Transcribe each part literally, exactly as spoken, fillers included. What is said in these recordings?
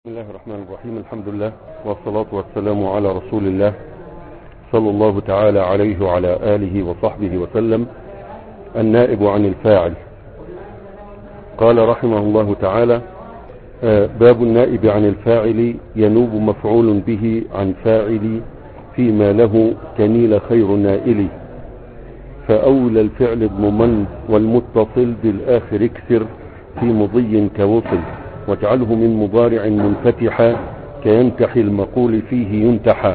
بسم الله الرحمن الرحيم. الحمد لله والصلاة والسلام على رسول الله صلى الله تعالى عليه وعلى آله وصحبه وسلم. النائب عن الفاعل. قال رحمه الله تعالى: باب النائب عن الفاعل ينوب مفعول به عن فاعل فيما له كنيل خير نائل، فأولى الفعل اضممن والمتصل بالآخر اكسر في مضي كوصل، واجعله من مضارع منفتحا كينتحي المقول فيه ينتحى.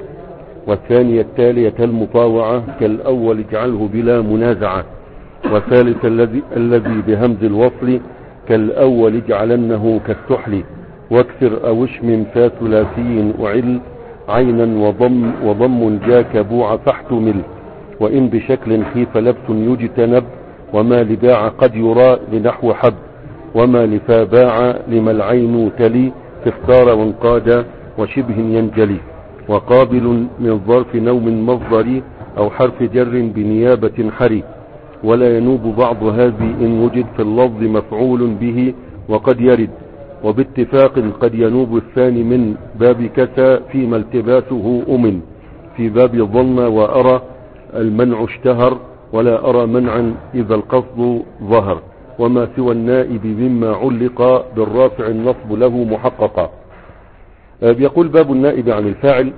والثانية التالية المطاوعة كالأول اجعله بلا منازعة. والثالث الذي الذي بهمز الوصل كالأول اجعلنه كالسحل، واكسر أو اشمم فا ثلاثي وعل عينا وضم وضم جاك بوع فاحتمل. وإن بشكل خيف لبس يجتنب، وما لباع قد يرى لنحو حب، وما لفا باع لما العين تلي تختار وانقاد وشبه ينجلي. وقابل من ظرف نوم مصدري أو حرف جر بنيابة حري، ولا ينوب بعض هذه إن وجد في اللفظ مفعول به وقد يرد. وباتفاق قد ينوب الثاني من باب كسى فيما التباسه أمن، في باب ظن وأرى المنع اشتهر، ولا أرى منعا إذا القصد ظهر. وما سوى النائب مما علق بالرافع النصب له محققا. بيقول: باب النائب عن الفاعل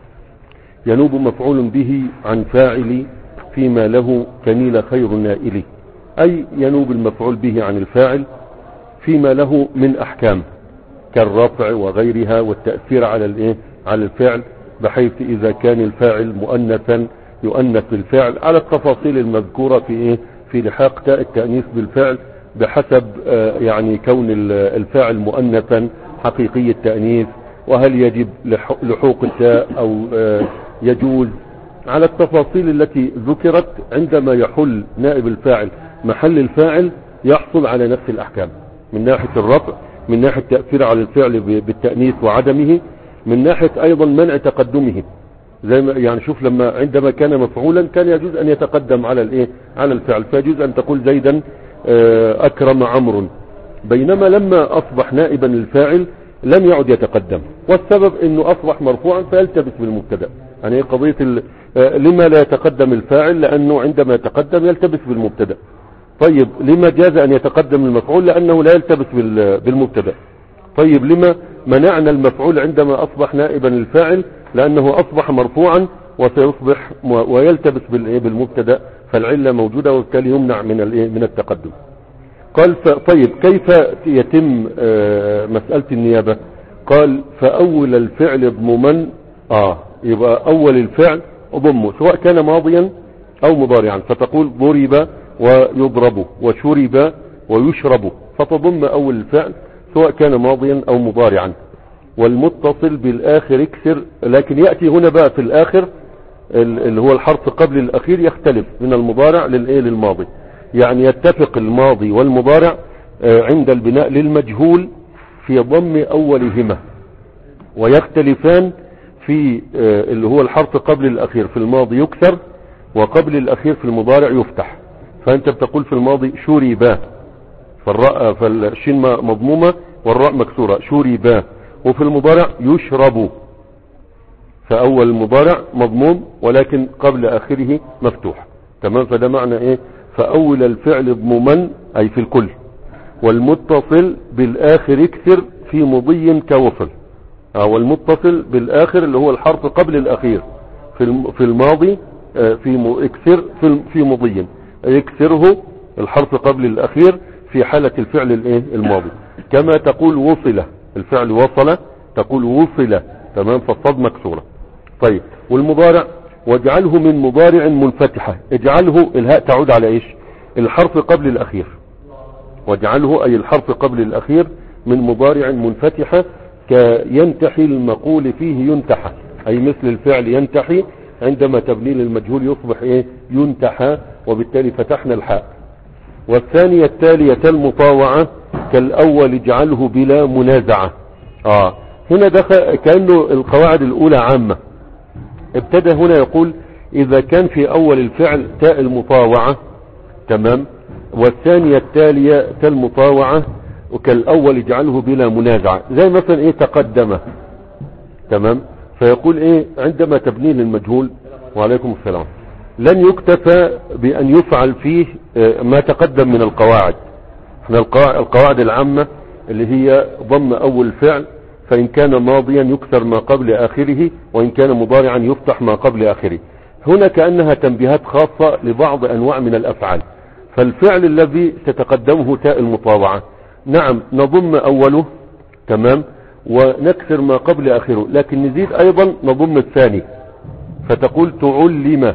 ينوب مفعول به عن فاعل فيما له كنيل خير نائل، أي ينوب المفعول به عن الفاعل فيما له من أحكام كالرفع وغيرها والتأثير على الايه على الفعل، بحيث إذا كان الفاعل مؤنثا يؤنث بالفعل على التفاصيل المذكورة في ايه في لحاق تاء التأنيث بالفعل، بحسب آه يعني كون الفاعل مؤنثا حقيقي التأنيث، وهل يجب لحوق التاء او آه يجوز، على التفاصيل التي ذكرت. عندما يحل نائب الفاعل محل الفاعل يحصل على نفس الأحكام، من ناحية الرفع، من ناحية التأثير على الفعل بالتأنيث وعدمه، من ناحية أيضا منع تقدمه. زي ما يعني شوف، لما عندما كان مفعولا كان يجوز أن يتقدم على الايه على الفعل، فيجوز أن تقول زيدا أكرم عمرو، بينما لما أصبح نائبا للفاعل لم يعد يتقدم، والسبب أنه أصبح مرفوعا فيلتبس بالمبتدا. يعني قضية لما لا يتقدم الفاعل؟ لأنه عندما يتقدم يلتبس بالمبتدا. طيب لما جاز أن يتقدم المفعول؟ لأنه لا يلتبس بالمبتدا. طيب لما منعنا المفعول عندما أصبح نائبا للفاعل؟ لأنه أصبح مرفوعا وسيصبح ويلتبس بالمبتدا، فالعلة موجودة وبالتالي يمنع من من التقدم. قال: طيب كيف يتم مسألة النيابة؟ قال: فأول الفعل اضممن. آه يبقى أول الفعل اضمه سواء كان ماضيا أو مضارعا، فتقول ضرب ويضرب وشرب ويشرب، فتضم أول الفعل سواء كان ماضيا أو مضارعا. والمتصل بالآخر اكسر، لكن يأتي هنا بقى في الآخر اللي هو الحرف قبل الأخير يختلف من المضارع للإيه للماضي، يعني يتفق الماضي والمضارع عند البناء للمجهول في ضم أولهما، ويختلفان في اللي هو الحرف قبل الأخير في الماضي يكسر، وقبل الأخير في المضارع يفتح. فأنت بتقول في الماضي شربا، فالراء فالشين مضمومة والراء مكسورة، شربا. وفي المضارع يشرب، فأول المضارع مضموم ولكن قبل آخره مفتوح. تمام؟ فده معنى ايه؟ فأول الفعل اضممن، أي في الكل. والمتصل بالآخر اكسر في مضي كوصل. والمتصل بالآخر اللي هو الحرف قبل الأخير في في الماضي في اكسر في في مضي، يكسره الحرف قبل الأخير في حالة الفعل الايه الماضي، كما تقول وصله، الفعل وصل تقول وصل. تمام؟ فالصاد مكسورة. طيب والمضارع: واجعله من مضارع منفتحة. اجعله الهاء تعود على ايش؟ الحرف قبل الأخير. واجعله أي الحرف قبل الأخير من مضارع منفتحة كينتحي المقول فيه ينتحى، أي مثل الفعل ينتحي عندما تبني للمجهول يصبح ايه ينتحى، وبالتالي فتحنا الحاء. والثانية التالية المطاوعة كالأول اجعله بلا منازعة. آه هنا دخل كأنه القواعد الأولى عامة. ابتدى هنا يقول: إذا كان في أول الفعل تاء المطاوعة، تمام، والثانية التالية تاء المطاوعة وكالأول اجعله بلا منازعة، زي مثلا ايه تقدم. تمام. فيقول ايه عندما تبنيه للمجهول، وعليكم السلام، لن يكتفى بأن يفعل فيه ما تقدم من القواعد. احنا القواعد العامة اللي هي ضم أول الفعل، فإن كان ماضيا يكسر ما قبل آخره، وإن كان مضارعا يفتح ما قبل آخره. هنا كأنها تنبيهات خاصة لبعض أنواع من الأفعال. فالفعل الذي ستقدمه تاء المطاوعة، نعم نضم أوله، تمام، ونكسر ما قبل آخره، لكن نزيد أيضا نضم الثاني، فتقول تعلم.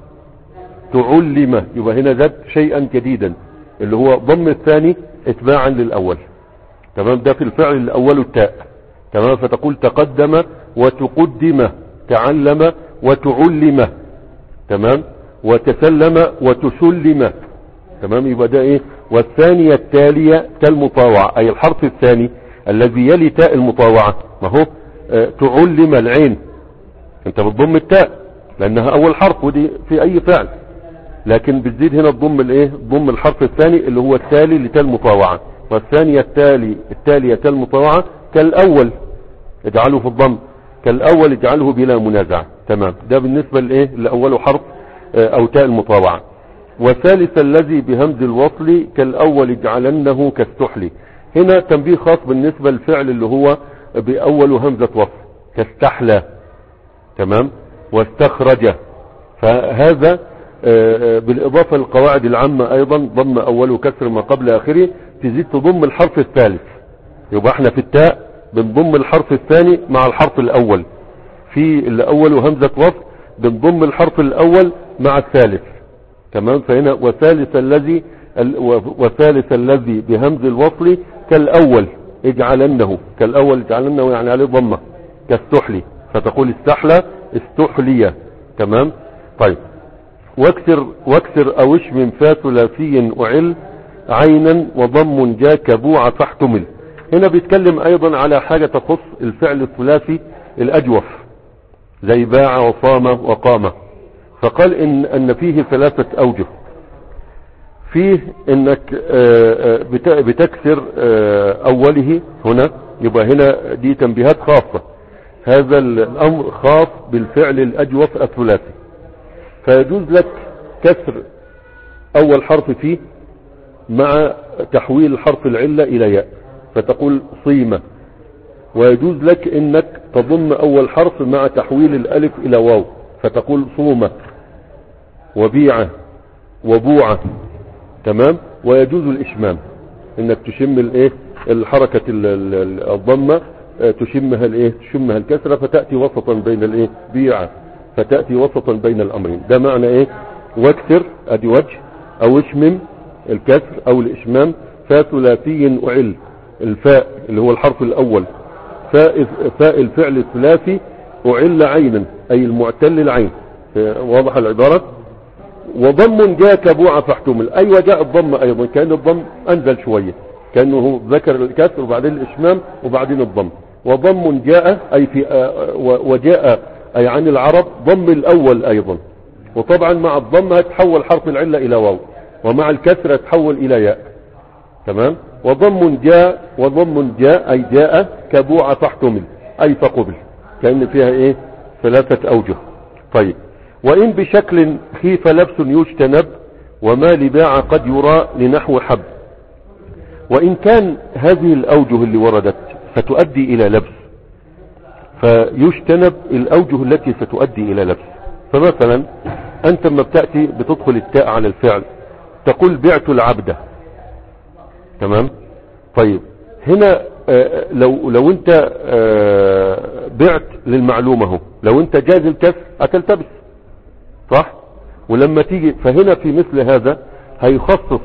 تعلم يبقى هنا زاد شيئا جديدا اللي هو ضم الثاني اتباعا للأول. تمام. ده في الفعل الأول التاء. تمام. فتقول تقدم وتقدم، تعلم وتعلم، تمام، وتسلم وتسلم. تمام. يبقى ده ايه؟ والثانية التالية كالمطاوعة، اي الحرف الثاني الذي يلي تاء المطاوعة. ما هو اه تعلم العين، انت بتضم التاء لانها اول حرف، ودي في اي فعل، لكن بتزيد هنا الضم الايه؟ ضم الحرف الثاني اللي هو التالي لتاء المطاوعة. والثانية التالي التالية تاء المطاوعة كالاول اجعله في الضم، كالاول اجعله بلا منازعة. تمام. ده بالنسبة لايه؟ لاول حرف اه او تاء المطاوعة. وثالث الذي بهمز الوصل كالاول اجعلنه كاستحلي. هنا تنبيه خاص بالنسبة للفعل اللي هو باول همزة وصل، كاستحلى. تمام. واستخرج. فهذا بالاضافة للقواعد العامة ايضا ضم اوله كسر ما قبل اخره، تزيد تضم الحرف الثالث. يبقى احنا في التاء بنضم الحرف الثاني مع الحرف الاول، في اللي اوله همزة وصل بنضم الحرف الاول مع الثالث. تمام. فهنا وثالث الذي وثالث الذي بهمز الوصل كالاول اجعلنه، كالاول اجعلنه يعني عليه ضمه، كاستحلي، فتقول استحلى استحلي. تمام. طيب. واكسر واكسر او اشمم فا ثلاثي اعل عينا وضم جا كبوع فاحتمل. هنا بيتكلم ايضا على حاجة تخص الفعل الثلاثي الاجوف زي باع وصام وقام. فقال ان ان فيه ثلاثة اوجه. فيه انك بتكسر اوله هنا، يبقى هنا دي تنبيهات خاصة، هذا الامر خاص بالفعل الاجوف الثلاثي. فيجوز لك كسر اول حرف فيه مع تحويل حرف العلة الى ياء، فتقول صيمة. ويجوز لك انك تضم اول حرف مع تحويل الالف الى واو، فتقول صومة وبيعة وبوعة. تمام. ويجوز الاشمام، انك تشم الايه الحركة الضمة تشمها الايه تشمها الكسرة، فتأتي وسطا بين الايه بيعة، فتأتي وسطا بين الامرين. ده معنى ايه؟ واكسر ادي وجه، او اشمم الكسر او الاشمام. فا ثلاثي اعل، الفاء اللي هو الحرف الاول، فاء فاء الفعل الثلاثي اعل عينا اي المعتل العين. واضح العبارة. وضم جاء كبوع فاحتمل، ايوه جاء الضم ايضا، كان الضم انزل شوية، كانه ذكر الكسر وبعدين الاشمام وبعدين الضم. وضم جاء اي في وجاء اي عن العرب ضم الاول ايضا، وطبعا مع الضم هتحول حرف العلة الى واو، ومع الكسر هتحول الى ياء. تمام. وضم جاء وضم جاء اي جاء كبوع فاحتمل اي فقبل، كأن فيها ايه ثلاثة اوجه. طيب. وان بشكل خيف لبس يجتنب وما لباع قد يرى لنحو حب. وان كان هذه الاوجه اللي وردت ستؤدي الى لبس، فيجتنب الاوجه التي ستؤدي الى لبس. فمثلا انت لما بتأتي بتدخل التاء على الفعل تقول بعت العبد. تمام. طيب. هنا آه لو لو انت آه بعت للمعلومة اهو، لو انت جاز الكسر هتلتبس، صح؟ ولما تيجي فهنا في مثل هذا هيخصص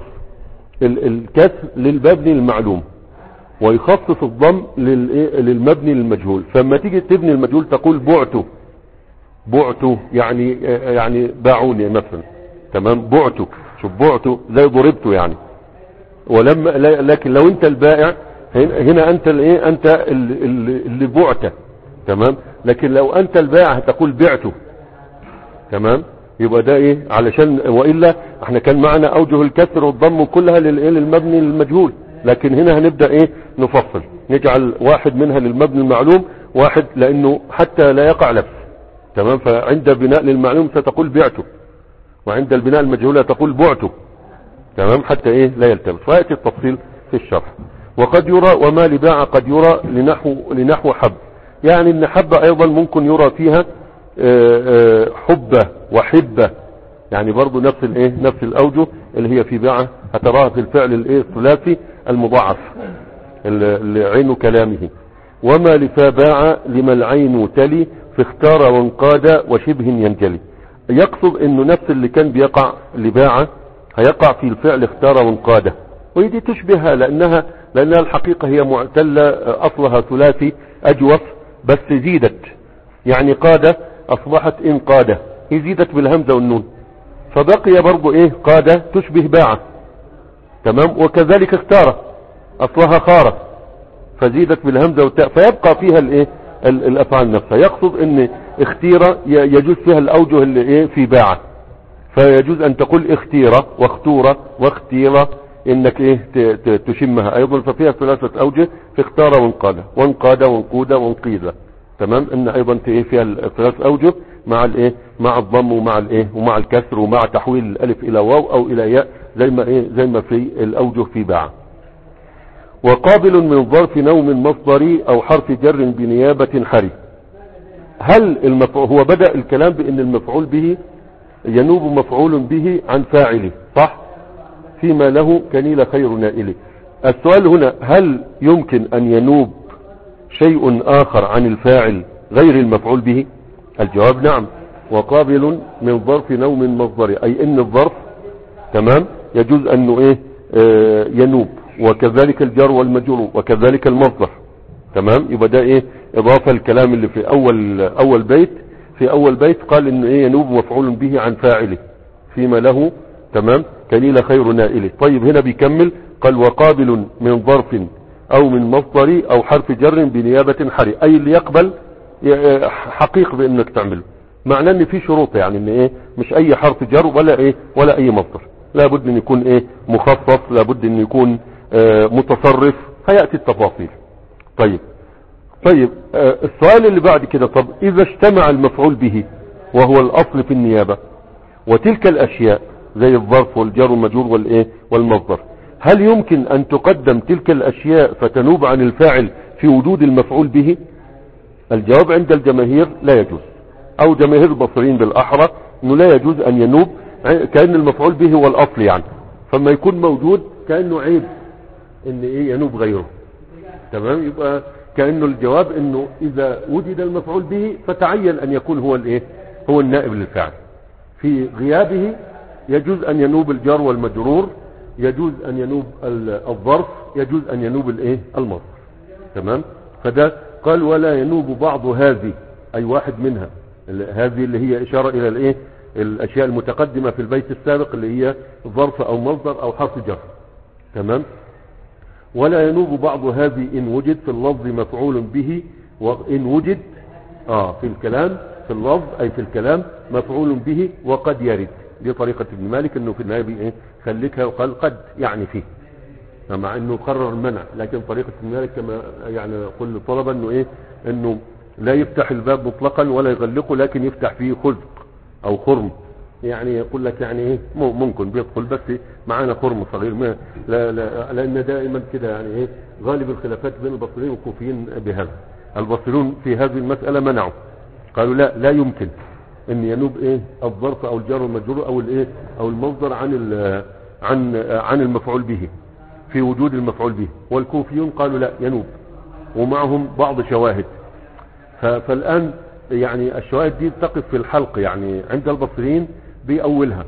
الكسر للمبني المعلوم، ويخصص الضم للمبني للمجهول. فلما تيجي تبني المجهول تقول بعته بعته يعني يعني باعوني مثلا. تمام. بعته، شوف بعته زي ضربته يعني. ولما لكن لو انت البائع هنا انت الايه انت اللي بعته. تمام. لكن لو انت البائع هتقول بعته. تمام. يبقى ده ايه علشان، وإلا احنا كان معنا اوجه الكسر والضم كلها للمبني للمجهول، لكن هنا هنبدأ ايه نفصل، نجعل واحد منها للمبني المعلوم، واحد لانه حتى لا يقع لبس. تمام. فعند بناء للمعلوم ستقول بعته، وعند البناء المجهول تقول بعته. تمام. حتى ايه لا يلتبس، فيأتي التفصيل في الشرح. وقد يرى وما لباع قد يرى لنحو لنحو حب، يعني ان حبة ايضا ممكن يرى فيها حبة وحبة، يعني برضو نفس الايه نفس الاوجه اللي هي في باعة هتراها في الفعل الايه الثلاثي المضاعف اللي عين كلامه. وما لفا باع لما العين تلي في اختار وانقاد وشبه ينجلي. يقصد انه نفس اللي كان بيقع لباعة هيقع في الفعل اختار وانقاد، ويدي تشبهها لانها لانها الحقيقة هي معتلة اصلها ثلاثي اجوف بس زيدت، يعني قادة اصبحت انقادة، هي زيدت بالهمزة والنون فبقي برضو ايه قادة تشبه باعة. تمام. وكذلك اختار اصلها خارة فزيدت بالهمزة والتاء فيبقى فيها الايه الافعال نفسها. يقصد ان اختيرة يجوز فيها الاوجه اللي ايه في باعة، فيجوز ان تقول اختيرة واختورة واختيرة انك ايه تشمها ايضا، ففيها ثلاثة اوجه في اختار وانقاد وانقاد وانقود وانقيد. تمام. ان ايضا ايه فيها الثلاث اوجه مع الايه مع الضم ومع الايه ومع الكسر ومع تحويل الالف الى واو او الى ياء زي ما ايه زي ما في الاوجه في باع. وقابل من ظرف نوم مصدري او حرف جر بنيابة حري. هل المفعول هو بدأ الكلام بان المفعول به ينوب مفعول به عن فاعله صح، فيما له كنيل خير نائله. السؤال هنا هل يمكن ان ينوب شيء اخر عن الفاعل غير المفعول به؟ الجواب نعم. وقابل من ظرف نوم مصدري اي ان الظرف تمام يجوز انه ايه آه ينوب، وكذلك الجار والمجرور وكذلك المصدر. تمام. يبقى ده ايه اضافة الكلام اللي في اول اول بيت. في اول بيت قال انه ايه ينوب مفعول به عن فاعله فيما له تمام كنيل خير نائله. طيب هنا بيكمل قال وقابل من ظرف او من مصدري او حرف جر بنيابة حري، اي اللي يقبل حقيق بانك تعمله. معناه ان في شروط، يعني ان ايه مش اي حرف جر ولا ايه ولا اي مصدر، لابد ان يكون ايه مخصص، لابد ان يكون آه متصرف، هيأتي التفاصيل. طيب طيب آه السؤال اللي بعد كده، طب اذا اجتمع المفعول به وهو الاصل في النيابة وتلك الاشياء زي الظرف والجار والمجرور والايه والمصدر، هل يمكن ان تقدم تلك الاشياء فتنوب عن الفاعل في وجود المفعول به؟ الجواب عند الجماهير لا يجوز، او جماهير البصريين بالاحرى انه لا يجوز ان ينوب، كأن المفعول به هو الاصل يعني، فما يكون موجود كأنه عيب ان ايه ينوب غيره. تمام. يبقى كأنه الجواب انه اذا وجد المفعول به فتعين ان يكون هو الايه هو النائب للفعل، في غيابه يجوز ان ينوب الجار والمجرور، يجوز ان ينوب الظرف، يجوز ان ينوب الايه المصدر. تمام. فده قال ولا ينوب بعض هذه، اي واحد منها، هذه اللي هي اشارة الى الايه الاشياء المتقدمة في البيت السابق اللي هي ظرف او مصدر او حرف جر. تمام. ولا ينوب بعض هذه ان وجد في اللفظ مفعول به، وان وجد اه في الكلام في اللفظ اي في الكلام مفعول به وقد يرد. دي طريقة ابن مالك انه في النهاية ايه خليكها وقال قد يعني فيه، مع انه قرر المنع، لكن طريقة ابن مالك كما يعني يقول للطلبة انه ايه انه لا يفتح الباب مطلقا ولا يغلقه، لكن يفتح فيه خزق او خرم، يعني يقول لك يعني ايه ممكن بيدخل بس معانا خرم صغير، ما لا لا لان دائما كده يعني ايه غالب الخلافات بين البصريين والكوفيين بهذا. البصريون في هذه المسألة منعوا، قالوا لا لا يمكن ان ينوب ايه الظرف او الجار والمجرور او الايه او المصدر عن عن عن المفعول به في وجود المفعول به، والكوفيون قالوا لا ينوب، ومعهم بعض شواهد. فالآن يعني الشواهد دي تقف في الحلق، يعني عند البصريين بأولها.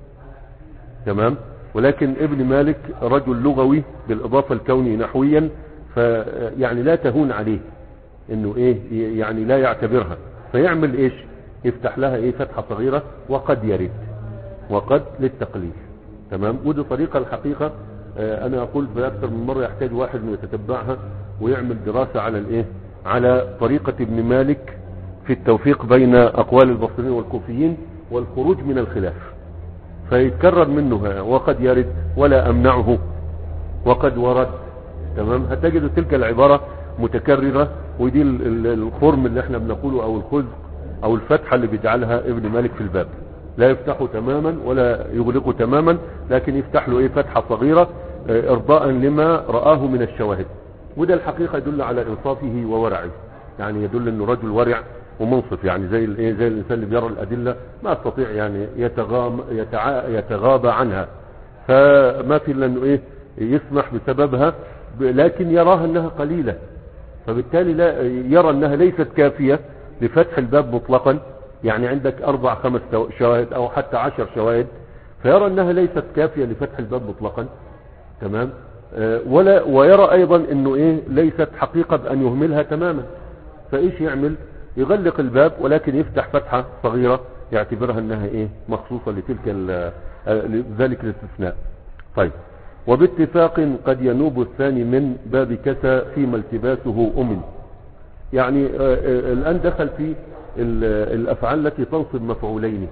تمام. ولكن ابن مالك رجل لغوي بالإضافة الكوني نحويا، فيعني لا تهون عليه انه ايه يعني لا يعتبرها، فيعمل ايش يفتح لها ايه فتحة صغيرة وقد يرد، وقد للتقليل. تمام. ودي طريقة الحقيقة انا اقول باكثر من مرة يحتاج واحد انه يتتبعها ويعمل دراسة على الايه على طريقة ابن مالك في التوفيق بين اقوال البصريين والكوفيين والخروج من الخلاف، فيتكرر منه وقد يرد ولا امنعه وقد ورد تمام، هتجد تلك العبارة متكررة، ودي الخرم اللي احنا بنقوله او الخز او الفتحة اللي بيجعلها ابن مالك في الباب، لا يفتحه تماما ولا يغلقه تماما، لكن يفتح له ايه فتحة صغيرة ارضاء لما رآه من الشواهد. وده الحقيقة يدل على انصافه وورعه، يعني يدل انه رجل ورع ومنصف، يعني زي الايه زي الانسان اللي بيرى الادلة ما يستطيع يعني يتغام يتع... يتغاضى عنها، فما في الا انه ايه يسمح بسببها، لكن يراها انها قليلة، فبالتالي لا يرى انها ليست كافية لفتح الباب مطلقا، يعني عندك اربع خمس شواهد او حتى عشر شواهد، فيرى انها ليست كافية لفتح الباب مطلقا. تمام. آه ولا ويرى ايضا انه ايه ليست حقيقة بان يهملها تماما، فايش يعمل؟ يغلق الباب ولكن يفتح فتحة صغيرة يعتبرها انها ايه مخصوصة لتلك ذلك الاستثناء. طيب، وباتفاق قد ينوب الثاني من باب كسى فيما التباسه أمن. يعني الآن دخل في الأفعال التي تنصب مفعولين،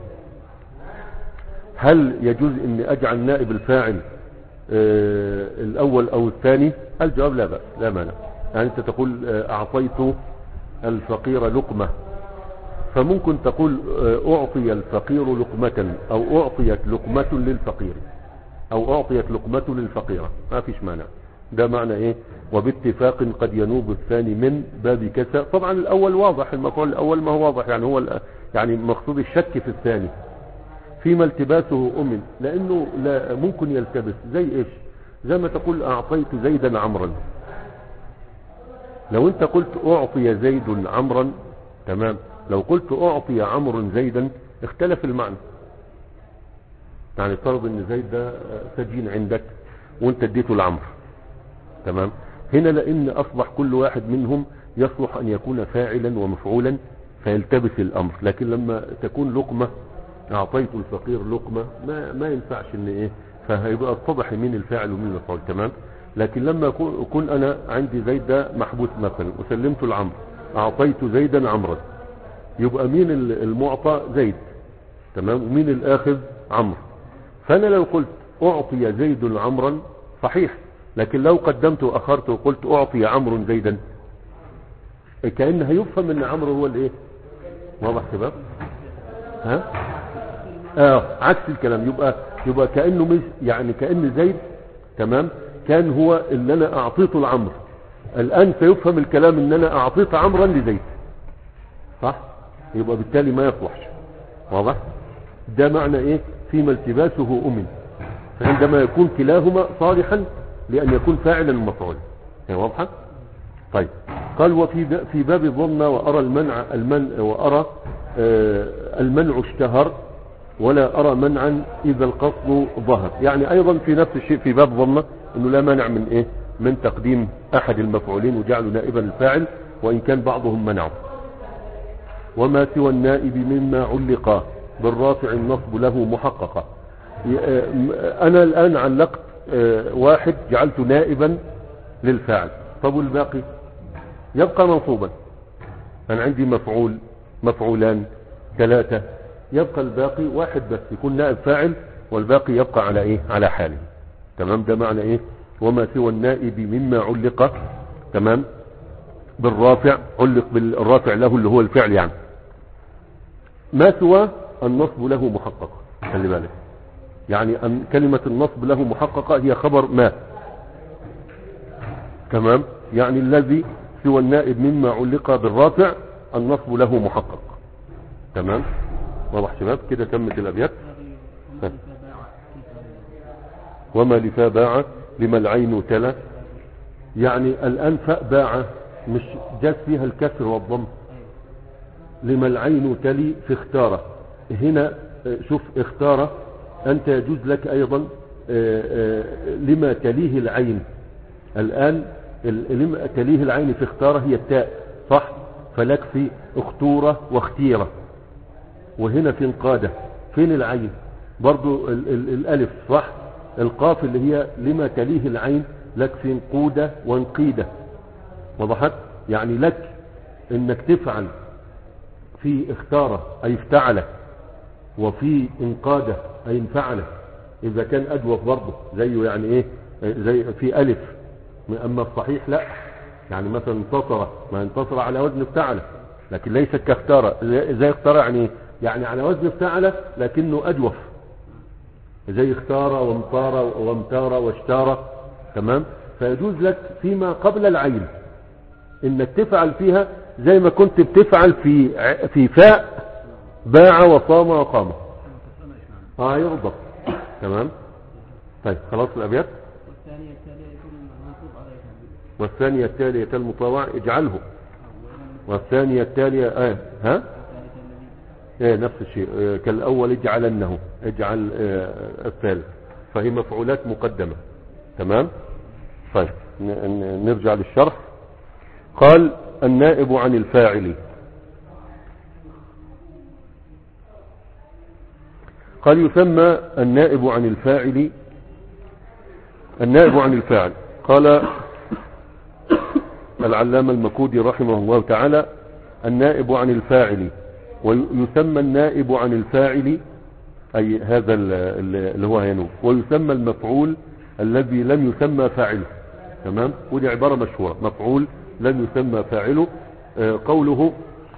هل يجوز أن أجعل نائب الفاعل الأول أو الثاني؟ الجواب لا بأس، لا مانع. يعني أنت تقول أعطيت الفقير لقمة، فممكن تقول أعطي الفقير لقمة أو أعطيت لقمة للفقير او اعطيت لقمة للفقيرة، ما فيش مانع. ده معنى ايه؟ وباتفاق قد ينوب الثاني من باب كسى. طبعا الاول واضح، المفعول الاول ما هو واضح، يعني هو يعني مقصود الشك في الثاني فيما التباسه امن، لانه لا ممكن يلتبس. زي ايش؟ زي ما تقول اعطيت زيدا عمرا، لو انت قلت اعطي زيد عمرا تمام، لو قلت اعطي عمرو زيدا اختلف المعنى. يعني افترض ان زيد ده سجين عندك وانت اديته العمر، تمام، هنا لان اصبح كل واحد منهم يصلح ان يكون فاعلا ومفعولا فيلتبس الامر. لكن لما تكون لقمة، اعطيت الفقير لقمة، ما, ما ينفعش ان ايه، فهيبقى اتضح مين الفاعل ومين المفعول. تمام. لكن لما اكون انا عندي زيد ده محبوس مثلا وسلمته العمر، اعطيت زيدا عمرا، يبقى مين المعطى؟ زيد، تمام، ومين الاخذ؟ عمرو. فانا لو قلت اعطي زيد عمرا صحيح، لكن لو قدمت واخرت وقلت اعطي عمرو زيدا، كأن هيفهم ان عمرو هو الايه. واضح شباب؟ ها اه عكس الكلام، يبقى يبقى كأنه مش يعني كأن زيد تمام كان هو اللي انا اعطيته العمر، الان سيفهم الكلام ان انا اعطيت عمرا لزيد، صح؟ يبقى بالتالي ما يصلحش. واضح؟ ده معنى ايه؟ فيما التباسه امن، فعندما يكون كلاهما صالحا لان يكون فاعلا ومفعولا. هي واضحه؟ طيب، قال وفي في باب الظن وارى المنع المنع وارى آه المنع اشتهر ولا ارى منعا اذا القصد ظهر. يعني ايضا في نفس الشيء في باب ظن انه لا مانع من ايه؟ من تقديم احد المفعولين وجعله نائبا الفاعل وان كان بعضهم منعه. وما سوى النائب مما علق بالرافع النصب له محققة. انا الان علقت واحد جعلته نائبا للفاعل، طب والباقي يبقى منصوبا. انا عندي مفعول مفعولان ثلاثة، يبقى الباقي واحد بس يكون نائب فاعل والباقي يبقى على ايه؟ على حاله. تمام. ده معنى ايه؟ وما سوى النائب مما علق تمام بالرافع، علق بالرافع له اللي هو الفعل، يعني ما سوى النصب له محقق. خلي بالك، يعني أن كلمة النصب له محققة هي خبر ما، تمام، يعني الذي سوى النائب مما علق بالرافع النصب له محقق. تمام. واضح شباب؟ كده تمت الابيات. وما لفا باع لما العين تلا، يعني الان فاء باع مش جاءت فيها الكسر والضم، لما العين تلي في اختاره. هنا شوف اختاره انت يجوز لك ايضا لما تليه العين. الان لما تليه العين في اختاره هي التاء، صح؟ فلك في اختوره واختيره. وهنا في انقاده فين العين؟ برضو ال ال الالف، صح؟ القاف اللي هي لما تليه العين لك في انقوده وانقيده. وضحت؟ يعني لك انك تفعل في اختاره اي افتعله، وفي انقاده اي انفعله اذا كان ادوف برضه زيه، يعني ايه؟ زي في الف اما الصحيح لا، يعني مثلا انتصر، ما انتصر على وزن افتعل، لكن ليس كاختار. زي اختار يعني يعني على وزن افتعل لكنه اجوف، زي اختار وامطار وامتار واشتار. تمام. فيجوز لك فيما قبل العين انك تفعل فيها زي ما كنت بتفعل في في فاء باع وصام وقام. اه يغضب. تمام. طيب خلاص الابيات. والثانية التالية كالمطاوع اجعله. والثانية التالية آه. ها ايه نفس الشيء. آه كالأول اجعلنه، اجعل آه الثالث، فهي مفعولات مقدمة. تمام. طيب نرجع للشرح. قال النائب عن الفاعل. قال يسمى النائب عن الفاعل، النائب عن الفاعل. قال العلامة المكودي رحمه الله تعالى النائب عن الفاعل، ويسمى النائب عن الفاعل أي هذا اللي هو ينوب، ويسمى المفعول الذي لم يسمى فاعله. تمام. ودي عبارة مشهورة، مفعول لم يسمى فاعله. قوله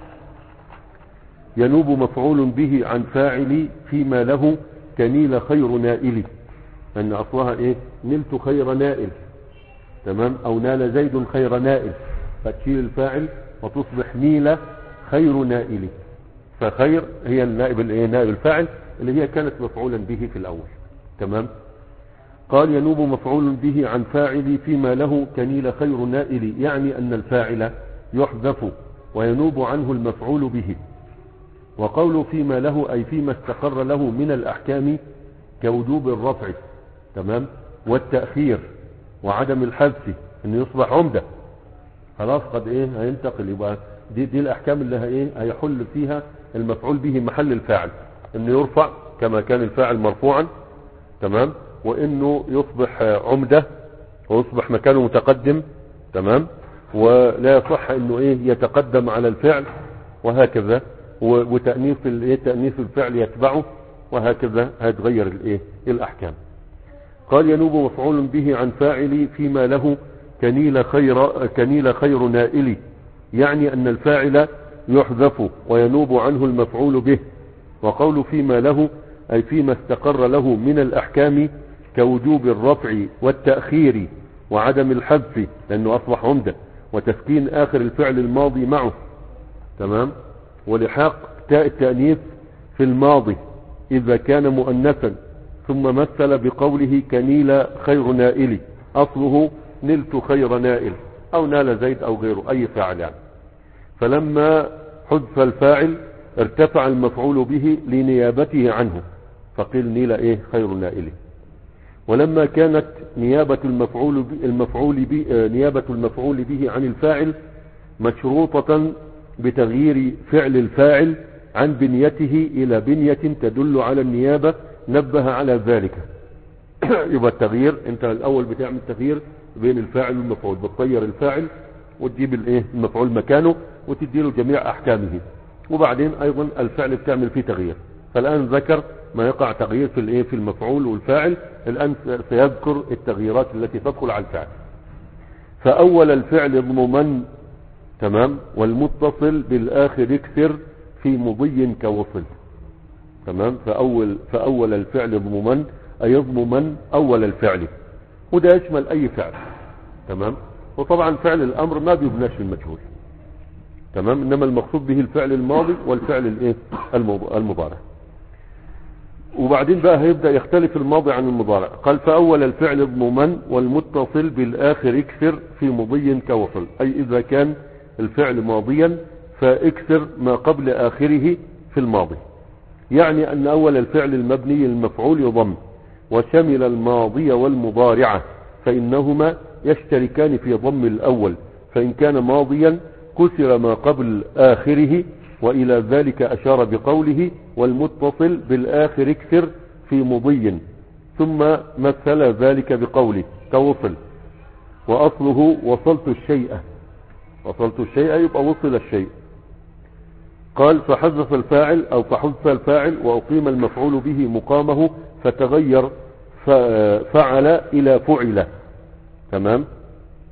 ينوب مفعول به عن فاعل فيما له كنيل خير نائل، أن أصلها إيه؟ نلت خير نائل. تمام. أو نال زيد خير نائل، فتشيل الفاعل وتصبح نيل خير نائل. فخير هي النائب الايه؟ نائب الفاعل اللي هي كانت مفعولا به في الأول. تمام. قال ينوب مفعول به عن فاعل فيما له كنيل خير نائل، يعني أن الفاعل يحذف وينوب عنه المفعول به. وقوله فيما له أي فيما استقر له من الأحكام كوجوب الرفع. تمام. والتأخير وعدم الحذف، انه يصبح عمدة. خلاص قد ايه هينتقل، يبقى دي, دي الاحكام اللي هي هيحل فيها المفعول به محل الفاعل، انه يرفع كما كان الفاعل مرفوعا. تمام. وانه يصبح عمدة ويصبح مكانه متقدم. تمام. ولا يصح انه ايه يتقدم على الفعل، وهكذا. وتأنيث الايه تأنيث الفعل يتبعه، وهكذا هتغير الايه الاحكام. قال ينوب مفعول به عن فاعل فيما له كنيل خير كنيل خير نائل، يعني أن الفاعل يحذف وينوب عنه المفعول به. وقول فيما له أي فيما استقر له من الأحكام كوجوب الرفع والتأخير وعدم الحذف، لأنه أصبح عمدة، وتسكين آخر الفعل الماضي معه. تمام. ولحاق تاء التأنيث في الماضي إذا كان مؤنثا، ثم مثل بقوله كنيل خير نائل، أصله نلت خير نائل، أو نال زيد أو غيره أي فاعل يعني. فلما حذف الفاعل ارتفع المفعول به لنيابته عنه، فقيل نيل إيه خير نائل. ولما كانت نيابة المفعول به, المفعول به نيابة المفعول به عن الفاعل مشروطة بتغيير فعل الفاعل عن بنيته إلى بنية تدل على النيابة نبه على ذلك. يبقى التغيير انت الاول بتعمل تغيير بين الفاعل والمفعول، بتغير الفاعل وتجيب الايه المفعول مكانه وتديله جميع احكامه، وبعدين ايضا الفعل بتعمل فيه تغيير. فالان ذكر ما يقع تغيير في الايه في المفعول والفاعل، الان سيذكر التغييرات التي تدخل على الفعل. فاول الفعل ضمن. تمام. والمتصل بالاخر يكسر في مضي كوصل. تمام. فأول, فأول الفعل ضمن أي يضمن أول الفعل، وده يشمل أي فعل. تمام. وطبعا فعل الأمر ما بيبناش المجهول. تمام. إنما المقصود به الفعل الماضي والفعل الايه المضارع. وبعدين بقى هيبدأ يختلف الماضي عن المضارع. قال فأول الفعل ضمن والمتصل بالآخر اكسر في مضي كوصل، أي إذا كان الفعل ماضيا فاكسر ما قبل آخره في الماضي، يعني أن أول الفعل المبني المفعول يضم، وشمل الماضي والمضارعة، فإنهما يشتركان في ضم الأول، فإن كان ماضيا كسر ما قبل آخره، وإلى ذلك أشار بقوله والمتصل بالآخر اكسر في مضي، ثم مثل ذلك بقوله كوصل، وأصله وصلت الشيء، وصلت الشيء يبقى وصل الشيء. قال فحذف الفاعل أو فحذف الفاعل وأقيم المفعول به مقامه فتغير فعل إلى فعل. تمام.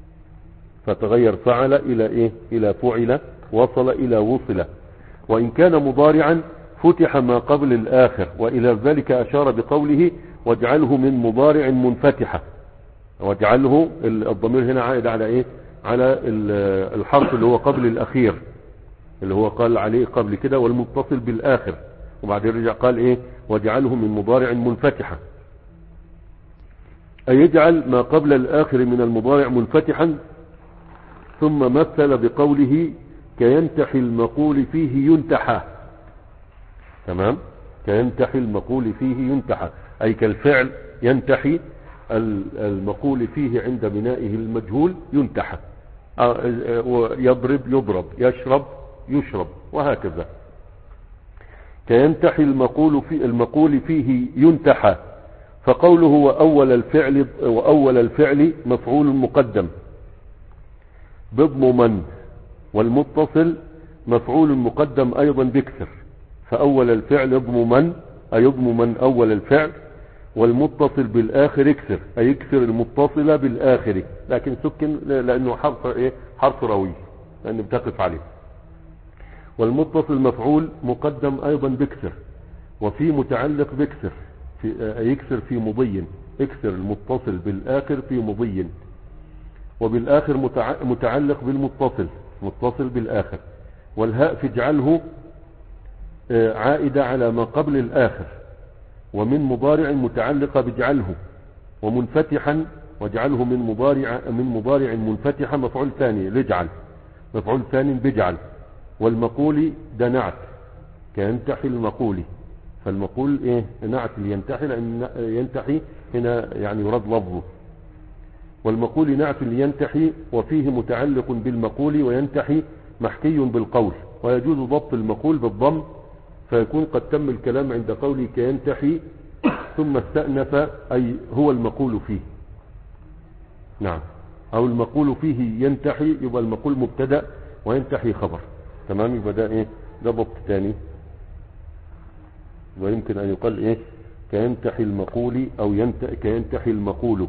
فتغير فعل الى ايه الى فعل، وصل الى وصل. وان كان مضارعا فتح ما قبل الاخر، والى ذلك اشار بقوله واجعله من مضارع منفتحة. واجعله الضمير هنا عائد على ايه على الحرف اللي هو قبل الاخير، اللي هو قال عليه قبل كده والمتصل بالاخر، وبعدين رجع قال ايه واجعله من مضارع منفتحة، اي يجعل ما قبل الاخر من المضارع منفتحا. ثم مثل بقوله كينتحي المقول فيه ينتحى. تمام، كينتحي المقول فيه ينتحى، اي كالفعل ينتحي المقول فيه عند بنائه المجهول ينتحى. يضرب يضرب، يشرب يشرب، وهكذا. كينتحي المقول في المقول فيه ينتحى. فقوله وأول الفعل وأول الفعل مفعول مقدم بضم من، والمتصل مفعول مقدم أيضا بكسر. فأول الفعل يضم من، أي يضم من أول الفعل، والمتصل بالآخر اكسر، أي يكسر المتصل بالآخر، لكن سكن لأنه حرف إيه حرف روي لأنه بتقف عليه. والمتصل مفعول مقدم أيضا بكسر، وفي متعلق بكسر في يكسر في مضي، اكسر المتصل بالآخر في مضي. وبالآخر متعلق بالمتصل، متصل بالآخر. والهاء في اجعله عائدة على ما قبل الآخر، ومن مضارع متعلقة باجعله. ومنفتحا واجعله من مضارع من مضارع منفتحة مفعول ثاني لجعل، مفعول ثاني بجعل. والمقول ده نعت كينتحي المقول، فالمقول ايه نعت لينتحي، لان ينتحي هنا يعني يراد لفظه. والمقول نعت لينتحي، وفيه متعلق بالمقول، وينتحي محكي بالقول. ويجوز ضبط المقول بالضم، فيكون قد تم الكلام عند قوله كينتحي ثم استأنف، أي هو المقول فيه. نعم، أو المقول فيه ينتحي، يبقى المقول مبتدأ وينتحي خبر. تمام، يبقى ده ايه ده ضبط تاني. ويمكن أن يقال ايه كينتحي المقول أو ينتحي كينتحي المقول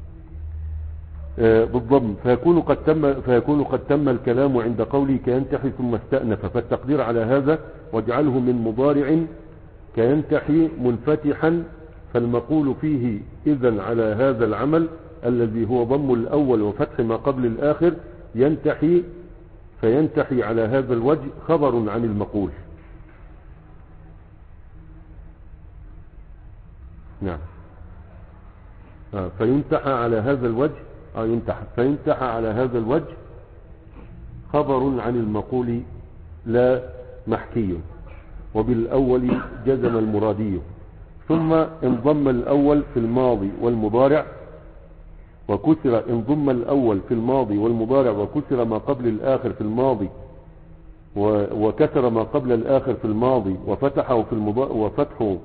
آه بالضم. فيكون قد تم فيكون قد تم الكلام عند قوله كينتحي ثم استأنف. فالتقدير على هذا واجعله من مضارع كينتحي منفتحا، فالمقول فيه إذن على هذا العمل الذي هو ضم الأول وفتح ما قبل الآخر ينتحي. فينتحي على هذا الوجه خبر عن المقول. نعم، آه فينتحى على هذا الوجه آه ينتحى فينتحى على هذا الوجه خبر عن المقول لا محكي. وبالأول جزم المرادي. ثم انضم الأول في الماضي والمضارع وكسر انضم الأول في الماضي والمضارع وكسر ما قبل الآخر في الماضي وكسر ما قبل الآخر في الماضي وفتحه في المضارع وفتحه.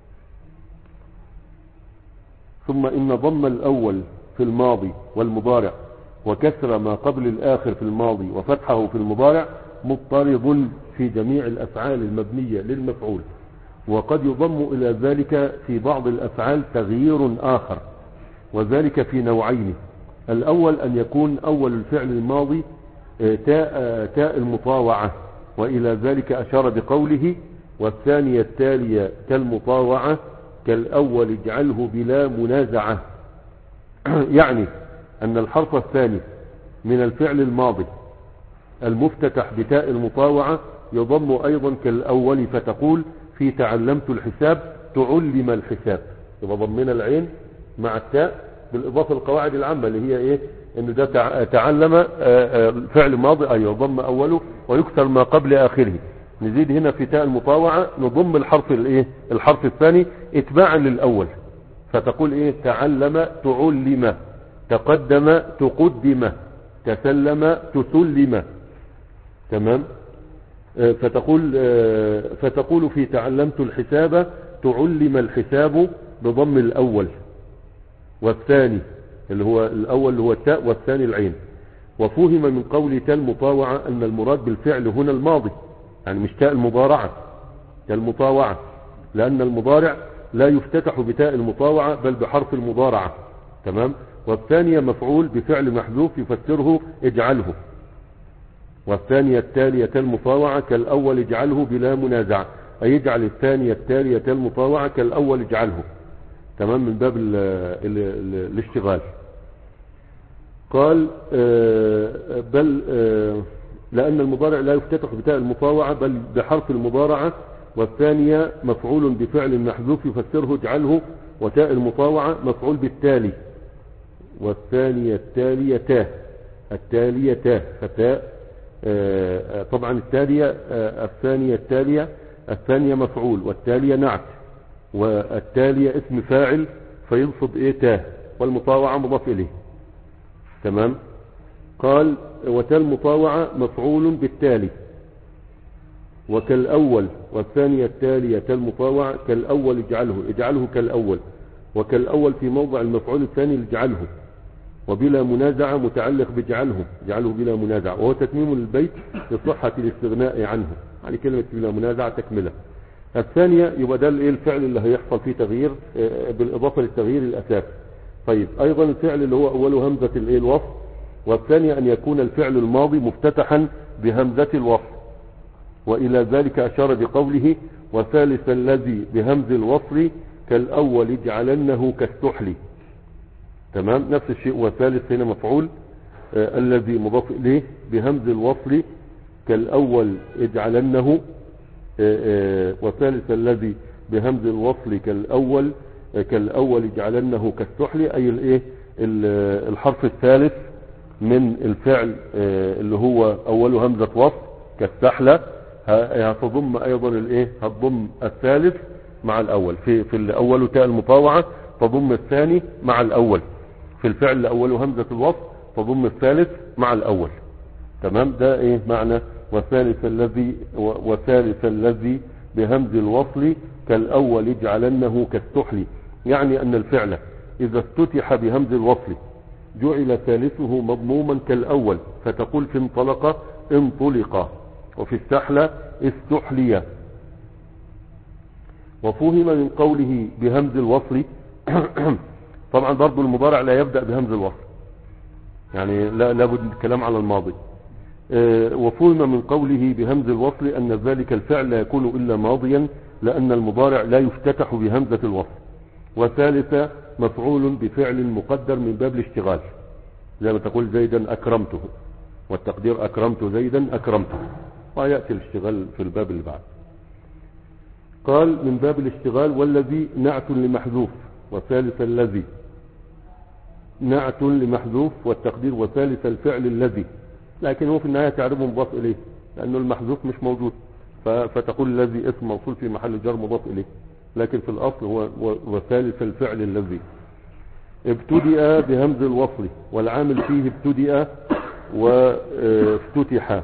ثم إن ضم الأول في الماضي والمضارع وكسر ما قبل الآخر في الماضي وفتحه في المضارع مضطرد في جميع الأفعال المبنية للمفعول. وقد يضم إلى ذلك في بعض الأفعال تغيير آخر، وذلك في نوعين. الأول أن يكون أول الفعل الماضي تاء, تاء المطاوعة، وإلى ذلك أشار بقوله والثانية التالية كالمطاوعة كالأول اجعله بلا منازعة. يعني أن الحرف الثاني من الفعل الماضي المفتتح بتاء المطاوعة يضم أيضا كالأول، فتقول في تعلمت الحساب تعلم الحساب، يبقى ضمنا العين مع التاء بالإضافة للقواعد العامة اللي هي إيه إنه ده تعلم فعل ماضي أي يضم أوله ويكسر ما قبل آخره. نزيد هنا في تاء المطاوعة نضم الحرف الإيه الحرف الثاني اتباعا للأول، فتقول إيه تعلم تعلم، تقدم تقدم، تسلم تسلم. تمام، فتقول فتقول في تعلمت الحساب تعلم الحساب بضم الأول والثاني اللي هو الأول اللي هو التاء والثاني العين. وفهم من قول تاء المطاوعة أن المراد بالفعل هنا الماضي، يعني مش تاء المضارعة، تاء المطاوعة، لأن المضارع لا يفتتح بتاء المطاوعة بل بحرف المضارعة. تمام. والثانية مفعول بفعل محذوف يفسره اجعله. والثانية التالية المطاوعة كالأول اجعله بلا منازع، أي اجعل الثانية التالية المطاوعة كالأول اجعله. تمام، من باب ال ال ال الاشتغال. قال بل لأن المضارع لا يفتتح بتاء المطاوعة بل بحرف المضارعة. والثانية مفعول بفعل محذوف يفسره اجعله، وتاء المطاوعة مفعول بالتالي. والثانية التالية تاه، التالية تاه فتاء طبعا التالية الثانية التالية الثانية مفعول والتالية نعت والتالية اسم فاعل فينصب ايه تاه، والمطاوعة مضاف اليه. تمام. قال وتاء المطاوعة مفعول بالتالي وكالأول. والثانية التالية تاء المطاوعة كالأول اجعله، اجعله كالأول، وكالأول في موضع المفعول الثاني اجعله، وبلا منازعة متعلق بجعله، جعله بلا منازعة، وهو تتميم البيت لصحة الاستغناء عنه، يعني كلمة بلا منازعة تكملة. الثانية يبقى ده الايه الفعل اللي هيحصل فيه تغيير بالإضافة للتغيير الأساسي. طيب أيضا الفعل اللي هو أوله همزة الايه الوصف. والثانية أن يكون الفعل الماضي مفتتحا بهمزة الوصف، وإلى ذلك أشار بقوله وثالث الذي بهمز الوصل كالأول اجعلنه كالسحل. تمام، نفس الشيء. وثالث هنا مفعول آه الذي مضاف إليه بهمز الوصل كالأول اجعلنه آه آه وثالث الذي بهمز الوصل كالأول آه كالأول اجعلنه كالسحل، أي الايه الحرف الثالث من الفعل آه اللي هو أوله همزة وصل كالسحلة، هتضم أيضا الايه هتضم الثالث مع الأول في في الأول تاء المطاوعة، تضم الثاني مع الأول في الفعل اللي أوله همزة الوصل، تضم الثالث مع الأول. تمام، ده ايه معنى وثالث الذي وثالث الذي بهمز الوصل كالأول اجعلنه كالسحل، يعني أن الفعل إذا افتتح بهمز الوصل جعل ثالثه مضموما كالأول، فتقول في انطلق انطلق، وفي السحلة استحلي. وفهم من قوله بهمز الوصل طبعا برضو المضارع لا يبدأ بهمز الوصل، يعني لا لابد من الكلام على الماضي. اه وفهم من قوله بهمز الوصل أن ذلك الفعل لا يكون إلا ماضيا، لأن المضارع لا يفتتح بهمزة الوصل. وثالثة مفعول بفعل مقدر من باب الاشتغال، زي ما تقول زيدا أكرمته، والتقدير أكرمت زيدا أكرمته، ويأتي الاشتغال في الباب اللي بعد. قال من باب الاشتغال والذي نعت لمحذوف، وثالث الذي نعت لمحذوف، والتقدير وثالث الفعل الذي، لكن هو في النهاية تعربه مضاف إليه لأنه المحذوف مش موجود، فتقول الذي اسم موصول في محل جر مضاف إليه، لكن في الأصل هو وثالث الفعل الذي. ابتدأ بهمز الوصل، والعامل فيه ابتدأ وافتتح،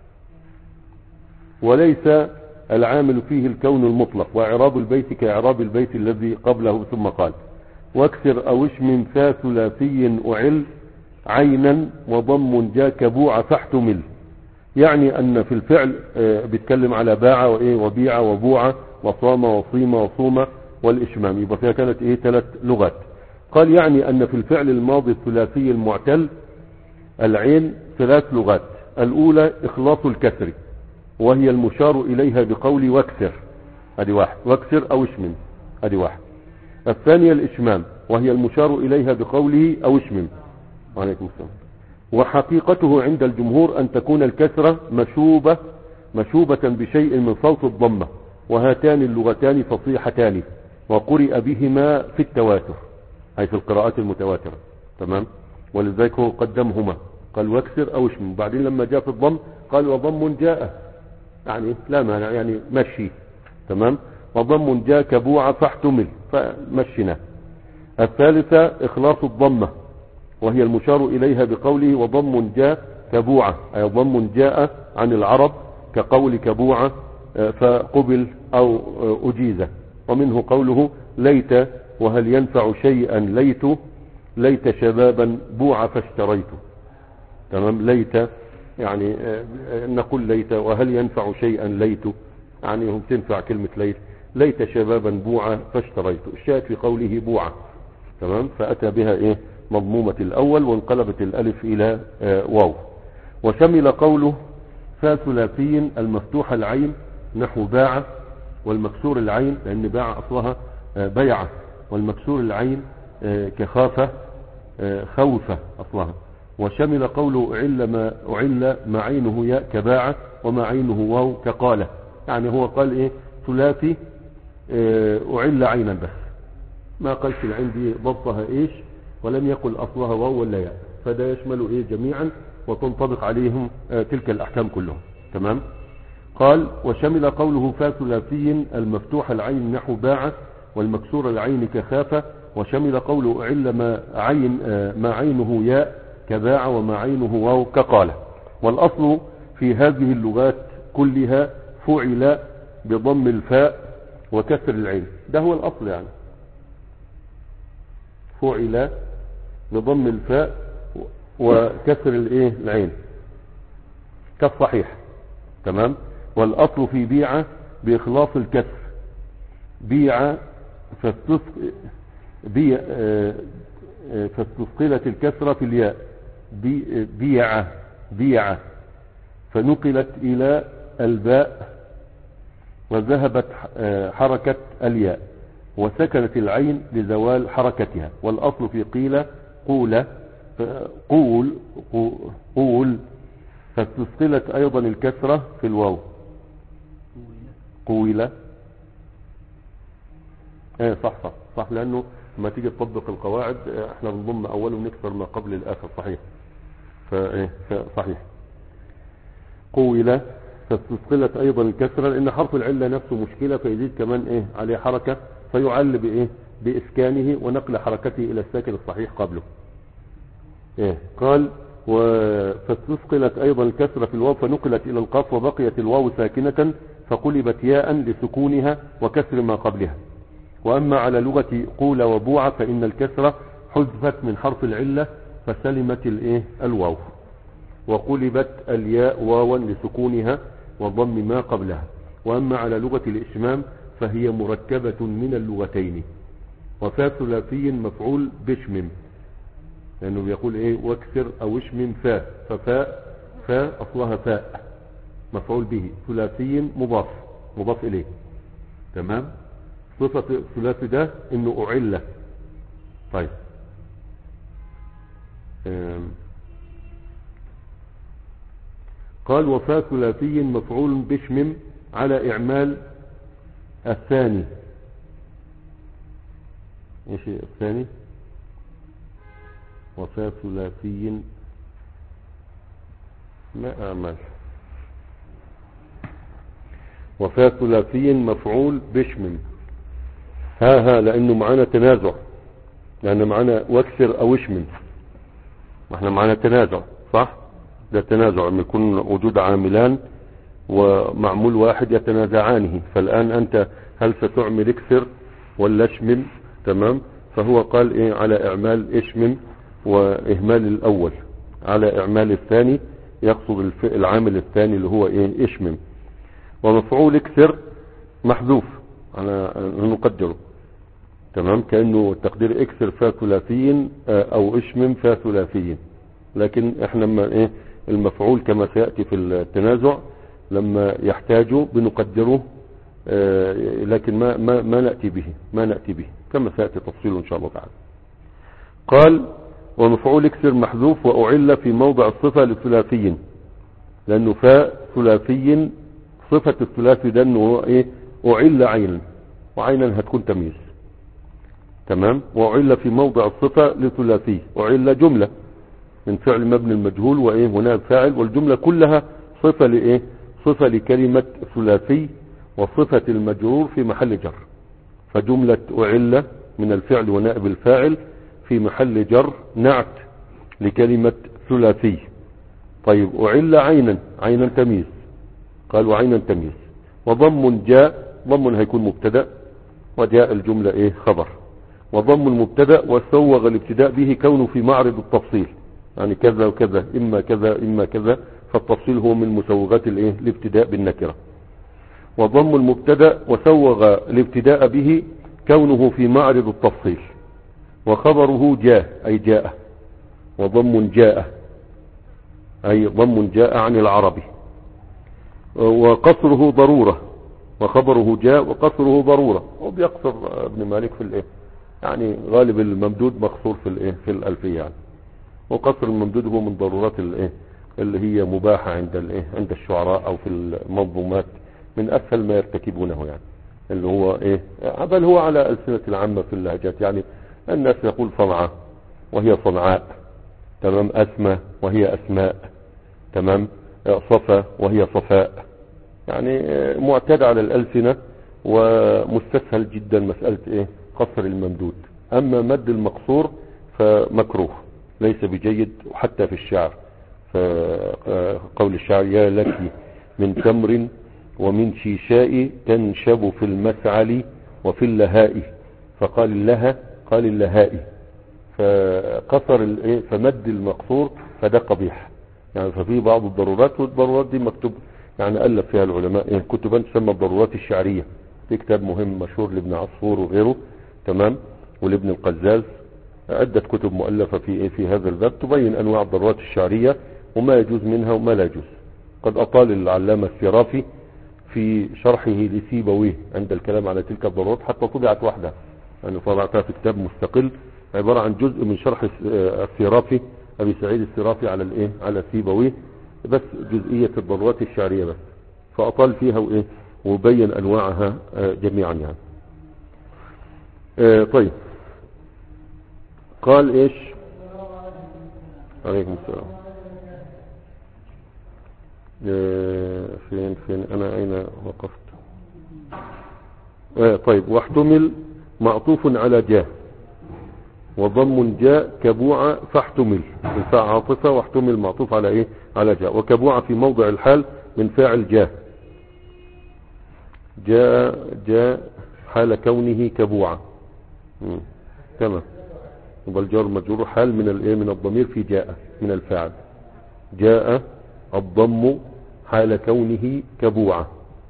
وليس العامل فيه الكون المطلق، واعراب البيت كاعراب البيت الذي قبله. ثم قال واكسر او اشمم ثا ثلاثي اعل عينا وضم جا كبوع فاحتمل، يعني ان في الفعل بيتكلم على باع وايه وبيع وبوع وصام وصيم وصوم والاشمام، يبقى فيها كانت ايه ثلاث لغات. قال يعني ان في الفعل الماضي الثلاثي المعتل العين ثلاث لغات. الاولى اخلاص الكسر، وهي المشار اليها بقول واكسر، ادي واحد، واكسر او اشمم، ادي واحد. الثانية الاشمام، وهي المشار اليها بقوله او اشمم، وعليكم السلام. وحقيقته عند الجمهور ان تكون الكسرة مشوبة مشوبة بشيء من صوت الضمة، وهاتان اللغتان فصيحتان، وقرئ بهما في التواتر، اي في القراءات المتواترة. تمام، ولذلك هو قدمهما، قال واكسر او اشمم، بعدين لما جاء في الضم قال وضم جاء، يعني لا مانع، يعني مشي. تمام، وضم جاء كبوع فاحتمل، فمشنا. الثالثة اخلاص الضمة، وهي المشار اليها بقوله وضم جاء كبوع، اي ضم جاء عن العرب كقول كبوع فقبل او اجيز. ومنه قوله ليت وهل ينفع شيئا ليت، ليت شبابا بوع فاشتريته. تمام، ليت يعني نقول ليت وهل ينفع شيئا ليت، يعني هم تنفع كلمة ليت، ليت شبابا بوعا فاشتريته، الشاهد في قوله بوعا. تمام، فأتى بها ايه مضمومة الأول وانقلبت الألف إلى واو. وشمل قوله فثلاثي المفتوح العين نحو باع، والمكسور العين لأن باع أصلها بيعة، والمكسور العين كخافة خوفة أصلها. وشمل قوله أعل ما أعل ما عينه ياء كباعة وما عينه واو كقالة، يعني هو قال إيه ثلاثي أعل عينا بس، ما قالش العين دي ضبطها إيش، ولم يقل أصلها واو ولا ياء، فده يشمل إيه جميعا وتنطبق عليهم تلك الأحكام كلهم. تمام. قال وشمل قوله فثلاثي المفتوح العين نحو باعة والمكسور العين كخافة. وشمل قوله أعل ما عين ما عينه ياء كباع وما عينه واو كقالة. والأصل في هذه اللغات كلها فعل بضم الفاء وكسر العين، ده هو الأصل يعني، فعل بضم الفاء وكسر الايه العين كالصحيح. تمام. والأصل في بيعة بإخلاص الكسر، بيعة بيع فاستثقلت الكسرة في الياء بي بيعة بيعة فنقلت إلى الباء وذهبت حركة الياء وسكنت العين لزوال حركتها. والأصل في قيل قول قول قول فاستثقلت أيضا الكسرة في الواو قويلة. ايه صح صح صح، لأنه لما تيجي تطبق القواعد احنا بنضم أول ونكسر ما قبل الآخر. صحيح. فايه صحيح قويلة فاستثقلت أيضا الكسرة، لأن حرف العلة نفسه مشكلة، فيزيد كمان ايه عليه حركة فيعل بايه بإسكانه ونقل حركته إلى الساكن الصحيح قبله. ايه قال فاستثقلت أيضا الكسرة في الواو فنقلت إلى القاف وبقيت الواو ساكنة فقلبت ياء لسكونها وكسر ما قبلها. وأما على لغة قول وبوعة فإن الكسرة حذفت من حرف العلة فسلمت الايه الواو وقلبت الياء واوا لسكونها وضم ما قبلها. وأما على لغة الإشمام فهي مركبة من اللغتين، وفاء ثلاثي مفعول بشمم، لأنه بيقول ايه واكسر أو اشمم فاء، ففاء فاء أصلها فاء مفعول به، ثلاثي مضاف مضاف إليه. تمام. صفة الثلاثي ده انه أعلة. طيب قال وفاء ثلاثي مفعول بشمم على إعمال الثاني. ايش الثاني؟ وفاء ثلاثي ما أعمل وفاء ثلاثي مفعول بشمم ها ها لأنه معانا تنازع، لأن معانا واكسر أو اشمم، احنا معانا تنازع صح؟ ده تنازع لما يكون وجود عاملان ومعمول واحد يتنازعانه، فالآن أنت هل ستعمل اكسر ولا اشمم؟ تمام. فهو قال ايه على إعمال اشمم وإهمال الأول، على إعمال الثاني يقصد العامل الثاني اللي هو ايه اشمم. ومفعول اكسر محذوف على نقدره. تمام. كأنه التقدير اكسر فا ثلاثي او اشمم فا ثلاثي، لكن احنا لما ايه المفعول كما سيأتي في التنازع لما يحتاجه بنقدره، اه لكن ما, ما, ما نأتي به ما نأتي به كما سيأتي تفصيله ان شاء الله تعالى. قال ومفعول اكسر محذوف وأعل في موضع الصفة للثلاثي، لأنه فاء ثلاثي صفة الثلاثي ده انه ايه أعل عينا، وعينا هتكون تمييز. تمام. وأعل في موضع الصفة لثلاثي، أعل جملة من فعل مبني المجهول وايه هنا فاعل، والجملة كلها صفة لايه صفة لكلمة ثلاثي، وصفة المجرور في محل جر، فجملة أعل من الفعل ونائب الفاعل في محل جر نعت لكلمة ثلاثي. طيب أعل عينا، عينا تمييز، قال وعينا تمييز. وضم جاء، ضم هيكون مبتدأ وجاء الجملة ايه خبر، وضم المبتدأ وسوغ الابتداء به كونه في معرض التفصيل، يعني كذا وكذا اما كذا اما كذا، فالتفصيل هو من مسوغات الايه الابتداء بالنكرة. وضم المبتدأ وسوغ الابتداء به كونه في معرض التفصيل، وخبره جاء أي جاء، وضم جاء أي ضم جاء عن العربي، وقصره ضرورة، وخبره جاء وقصره ضرورة. وبيقصر ابن مالك في الايه يعني غالب الممدود مقصور في الايه في الألفية يعني. وقصر الممدود هو من ضرورات الايه اللي هي مباحة عند الايه عند الشعراء او في المنظومات، من اسهل ما يرتكبونه يعني، اللي هو ايه بل هو على ألسنة العامة في اللهجات يعني. الناس يقول صنعاء وهي صنعاء، تمام، اسمى وهي اسماء، تمام، صفا وهي صفاء، يعني معتاد على الألسنة ومستسهل جدا مسألة ايه قصر الممدود. اما مد المقصور فمكروه ليس بجيد حتى في الشعر. فقول الشعر يا لك من تمر ومن شيشاء تنشب في المسعل وفي اللهاء، فقال اللها قال اللهاء، فقصر الايه فمد المقصور فده قبيح يعني. ففي بعض الضرورات، والضرورات دي مكتوب يعني ألف فيها العلماء يعني كتبا تسمى الضرورات الشعرية، في كتاب مهم مشهور لابن عصفور وغيره، تمام، ولابن القزاز، عدة كتب مؤلفة في ايه في هذا الباب تبين انواع الضرورات الشعرية وما يجوز منها وما لا يجوز. قد اطال العلامة السرافي في شرحه لسيبويه عند الكلام على تلك الضرورات حتى طبعت وحدها يعني، طبعتها في كتاب مستقل عبارة عن جزء من شرح السرافي ابي سعيد السرافي على الايه على سيبويه، بس جزئية الضرورات الشعرية بس، فاطال فيها وايه وبين انواعها جميعا يعني. اه طيب قال ايش عليكم السلام. اه فين فين انا اين وقفت؟ اه طيب واحتمل معطوف على جاء وضم جاء كبوعة فاحتمل، الفاء عاطفة واحتمل معطوف على ايه على جاء، وكبوعة في موضع الحال من فاعل جاء، جاء جاء حال كونه كبوعة، تمام، والجار مجرور حال من الايه من الضمير في جاء من الفاعل، جاء الضم حال كونه كبوعة،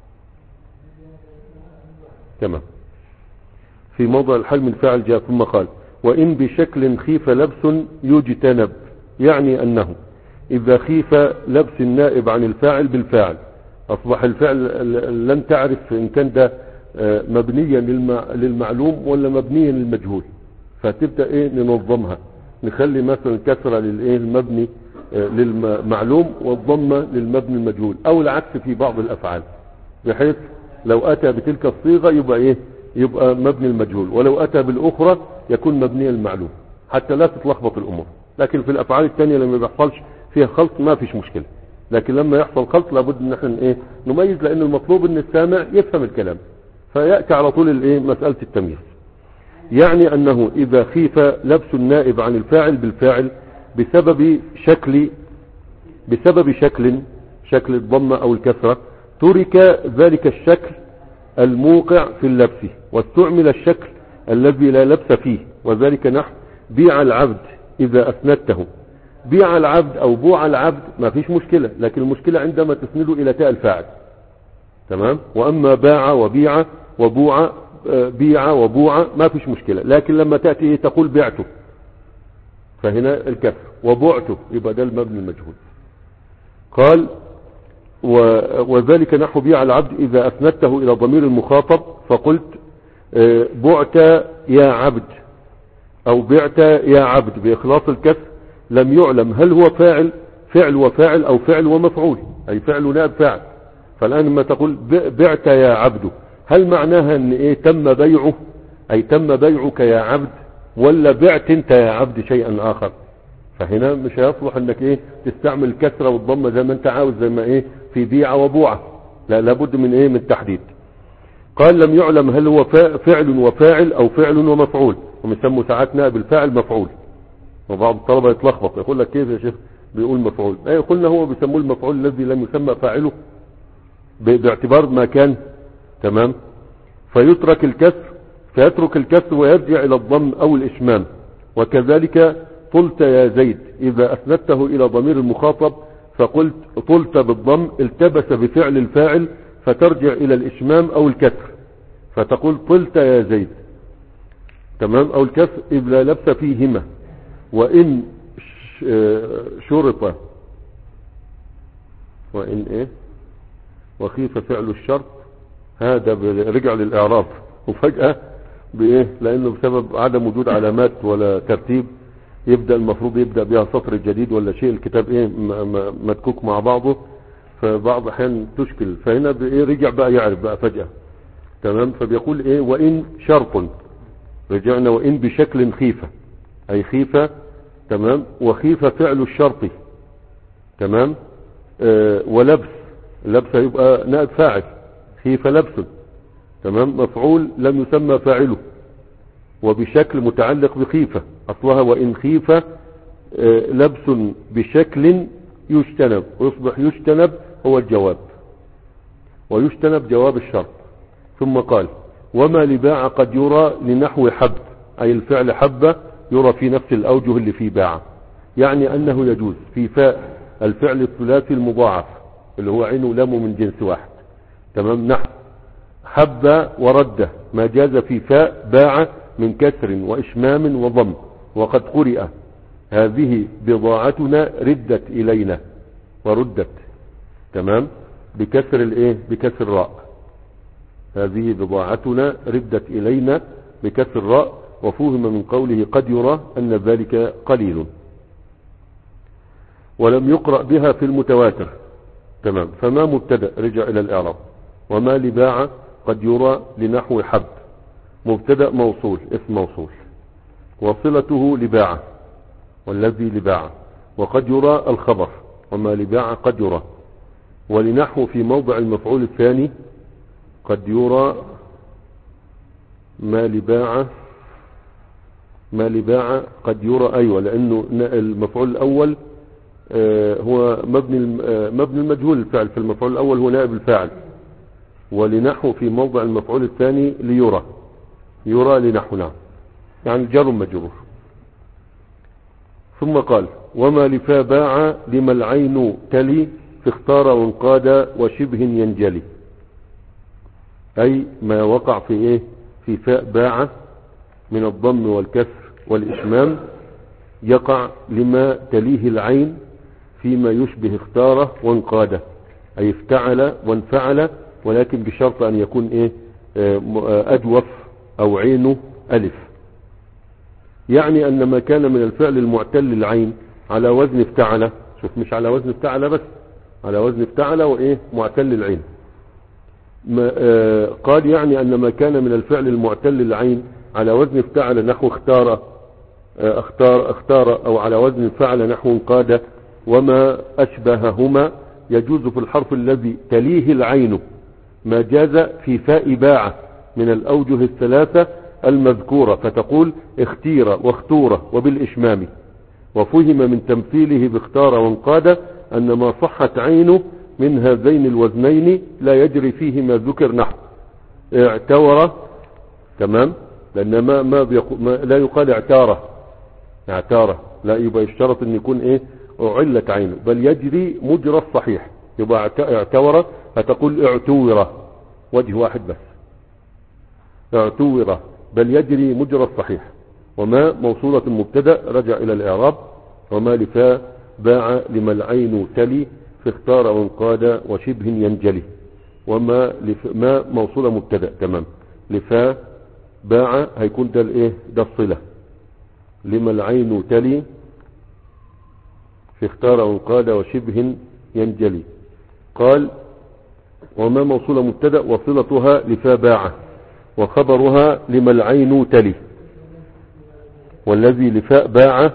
تمام، في موضع الحال من فاعل جاء. ثم قال وإن بشكل خيف لبس يجتنب، يعني أنه إذا خيف لبس النائب عن الفاعل بالفاعل، أصبح الفعل لن تعرف إن كان ده مبنيا للمعلوم ولا مبنيا للمجهول، فتبدأ إيه ننظمها، نخلي مثلا كسرة للإيه المبني للمعلوم والضمة للمبني المجهول، أو العكس في بعض الأفعال، بحيث لو أتى بتلك الصيغة يبقى إيه يبقى مبني المجهول، ولو أتى بالأخرى يكون مبني المعلوم، حتى لا تتلخبط الأمور. لكن في الأفعال الثانية لما بيحصلش فيها خلط ما فيش مشكلة، لكن لما يحصل خلط لابد ان احنا ايه نميز، لأن المطلوب ان السامع يفهم الكلام، فيأتي على طول الايه مسألة التمييز. يعني أنه إذا خيف لبس النائب عن الفاعل بالفاعل بسبب شكل بسبب شكل شكل الضمة أو الكسرة، ترك ذلك الشكل الموقع في اللبس واستعمل الشكل الذي لا لبس فيه، وذلك نحو بيع العبد إذا أسندته. بيع العبد أو بوع العبد ما فيش مشكلة، لكن المشكلة عندما تسنده إلى تاء الفاعل، تمام. وأما باع وبيع وبوع بيع وبوع ما فيش مشكلة، لكن لما تأتي تقول بعته فهنا الكسر، وبعته يبقى ده المبني المجهول. قال وذلك نحو بيع العبد إذا أسندته إلى ضمير المخاطب فقلت بعت يا عبد أو بعت يا عبد بإخلاص الكسر، لم يعلم هل هو فاعل فعل وفاعل أو فعل ومفعول، أي فعل نائب فاعل. فالآن لما تقول بعت يا عبد، هل معناها ان ايه تم بيعه اي تم بيعك يا عبد، ولا بعت انت يا عبد شيئا اخر؟ فهنا مش هيصلح انك ايه تستعمل الكسرة والضمة زي ما انت عاوز، زي ما ايه في بيع وبوعة، لا لابد من ايه من التحديد. قال لم يعلم هل هو فعل وفاعل او فعل ومفعول، ومسموا ساعات نائب الفاعل مفعول، وبعض الطلبة يتلخبط يقول لك كيف يا شيخ بيقول مفعول؟ ايه قلنا هو بيسموه المفعول الذي لم يسمى فاعله باعتبار ما كان، تمام. فيترك الكسر فيترك الكسر ويرجع الى الضم او الاشمام. وكذلك طلت يا زيد إذا أسندته إلى ضمير المخاطب فقلت طلت بالضم التبس بفعل الفاعل فترجع إلى الإشمام أو الكسر فتقول طلت يا زيد، تمام، او الكسر اذ لا لبس فيهما. وان شرط، وان ايه وخيف فعل الشرط، هذا رجع للاعراب وفجأة بايه، لانه بسبب عدم وجود علامات ولا ترتيب يبدأ المفروض يبدأ بها سطر جديد ولا شيء، الكتاب ايه مدكوك مع بعضه، فبعض احيان تشكل، فهنا بايه رجع بقى يعرف بقى فجأة. تمام، فبيقول ايه وان شرط، رجعنا وان بشكل خيفة، اي خيفة. تمام، وخيفة فعل الشرط. تمام، آه ولبس، لبس يبقى نائب فاعل، خيفة لبس. تمام، مفعول لم يسمى فاعله، وبشكل متعلق بخيفة، اصلها وان خيفة آه لبس بشكل يجتنب، ويصبح يجتنب هو الجواب، ويجتنب جواب الشرط. ثم قال وما لباع قد يرى لنحو حب، اي الفعل حب يرى في نفس الاوجه اللي في باع، يعني انه يجوز في فاء الفعل الثلاثي المضاعف اللي هو عين ولام من جنس واحد. تمام، نحو حب ورد، ما جاز في فاء باع من كسر واشمام وضم، وقد قرئ هذه بضاعتنا ردت الينا وردت. تمام، بكسر الايه بكسر الراء، هذه بضاعتنا ردت الينا بكسر الراء، وفهم من قوله قد يرى ان ذلك قليل، ولم يقرأ بها في المتواتر. تمام، فما مبتدأ رجع الى الاعراب، وما لباع قد يرى لنحو حب، مبتدأ موصول اسم موصول، وصلته لباع والذي لباع، وقد يرى الخبر، وما لباع قد يرى. ولنحو في موضع المفعول الثاني قد يرى ما لباع، ما لباع قد يرى، ايوه، لانه المفعول الاول آه هو مبني آه مبني المجهول الفعل، في المفعول الاول هو نائب الفاعل. ولنحو في موضع المفعول الثاني ليرى، يرى لنحو، نعم، يعني جر مجرور. ثم قال وما لفا باع لما العين تلي في اختار وانقاد وشبه ينجلي، اي ما وقع في ايه في فاء باع من الضم والكسر والاشمام يقع لما تليه العين فيما يشبه اختار وانقاد، اي افتعل وانفعل، ولكن بشرط ان يكون ايه اجوف او عينه الف. يعني ان ما كان من الفعل المعتل العين على وزن افتعل، شوف مش على وزن افتعل بس، على وزن افتعل وايه معتل العين. ما آه قال يعني ان ما كان من الفعل المعتل العين على وزن افتعل نحو اختار آه اختار اختار، او على وزن فعل نحو انقاد، وما اشبههما يجوز في الحرف الذي تليه العين ما جاز في فاء باع من الاوجه الثلاثة المذكورة، فتقول اختير واختور وبالاشمام. وفهم من تمثيله باختار وانقاد ان ما صحت عينه من هذين الوزنين لا يجري فيه ما ذكر نحو اعتور. تمام، لان ما ما, بيقو ما لا يقال اعتاره اعتاره، لا، يبقى يشترط ان يكون ايه اعلت عينه، بل يجري مجرى الصحيح. يبقى اعتور هتقول اعتور، وجه واحد بس، اعتور، بل يجري مجرى الصحيح. وما موصولة مبتدأ رجع الى الاعراب، وما لفا باع لما العين تلي في اختار وانقاد وشبه ينجلي. وما لف... ما موصولة مبتدأ. تمام، لفا باع هيكون ده الايه ده الصلة، لما العين تلي في اختار وانقاد وشبه ينجلي. قال وما موصولة مبتدأ وصلتها لفا باع، وخبرها لما العين تلي، والذي لفاء باع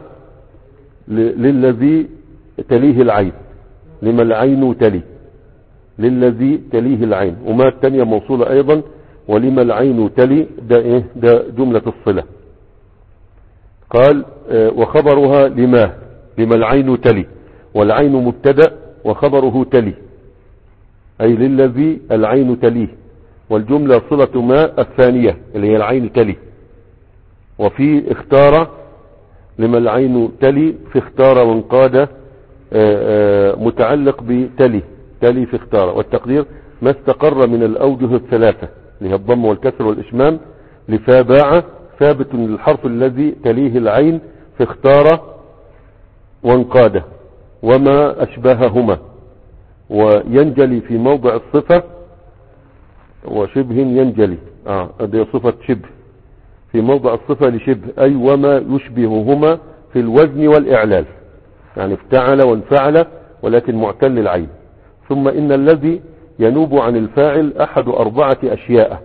للذي تليه العين، لما العين تلي للذي تليه العين. وما الثانية موصولة ايضا، ولما العين تلي ده ايه ده جملة الصلة. قال اه وخبرها لما لما العين تلي، والعين مبتدأ وخبره تلي، اي للذي العين تليه، والجملة صلة ما الثانية اللي هي العين تلي. وفي اختار لما العين تلي في اختار وانقاد اه اه متعلق بتلي، تلي في اختار، والتقدير ما استقر من الاوجه الثلاثة اللي هي الضم والكسر والاشمام لفا باع ثابت للحرف الذي تليه العين في اختار وانقاد وما أشبههما، وينجلي في موضع الصفة وشبه ينجلي اه دي صفة شبه في موضع الصفة لشبه، أي وما يشبههما في الوزن والإعلال، يعني افتعل وانفعل ولكن معتل العين. ثم إن الذي ينوب عن الفاعل أحد أربعة أشياء: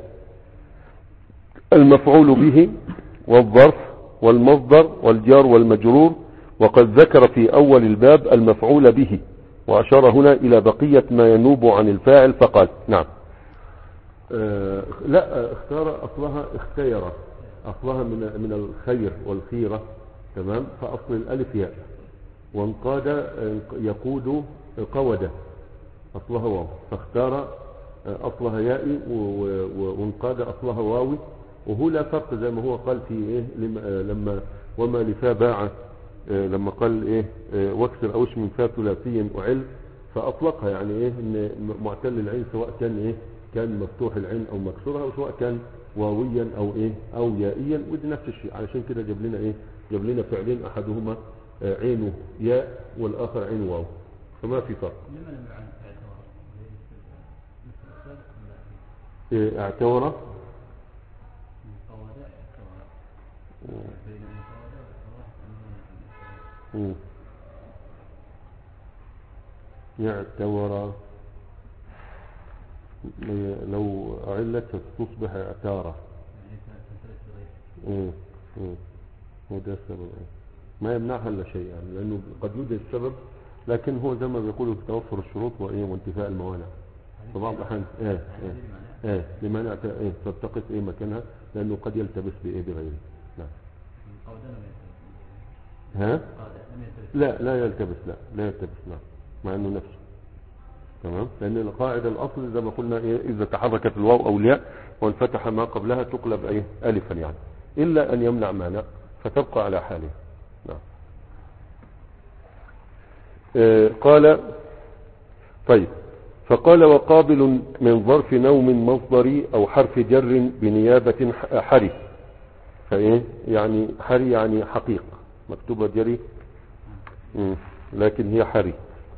المفعول به والظرف والمصدر والجار والمجرور. وقد ذكر في أول الباب المفعول به، وأشار هنا إلى بقية ما ينوب عن الفاعل فقال نعم. آه لا اختار أصلها اختير، أصلها من من الخير والخيرة، تمام. فأصل الألف ياء، وانقاد يقود قود أصلها واو، فاختار أصلها يائي، وانقاد أصلها واوي. وهو لا فرق زي ما هو قال في إيه لما وما لفا باع، لما قال إيه واكسر أوش من فا ثلاثي أعل، فأطلقها يعني إيه إن معتل العين سواء كان إيه كان مفتوح العين أو مكسورها، أو سواء كان واويا أو إيه أو يائيا، ودي نفس الشيء. علشان كده جاب لنا إيه جاب لنا فعلين أحدهما عينه ياء والآخر عين واو، فما في فرق. إيه اعتبر يعتبر لو علت تصبح اعتارة. هو ده السبب، ما يمنعها الا شيء يعني، لانه قد يوجد السبب، لكن هو زي ما بيقولوا في توفر الشروط وايه وانتفاء الموانع. فبعض الاحيان ايه ايه ايه لمانع ايه تلتقط ايه مكانها، لانه قد يلتبس بايه بغيره. نعم. ها لا لا يلتبس، لا لا يلتبس، نعم، مع انه نفسه تمام. لان القاعده الاصل زي ما قلنا إيه اذا تحركت الواو او الياء وانفتح ما قبلها تقلب ايه الفا يعني، الا ان يمنع مانع فتبقى على حالها. نعم. آه قال طيب، فقال وقابل من ظرف نوم مصدري او حرف جر بنيابة حري. فايه يعني حري يعني حقيق، مكتوبة جري لكن هي حري.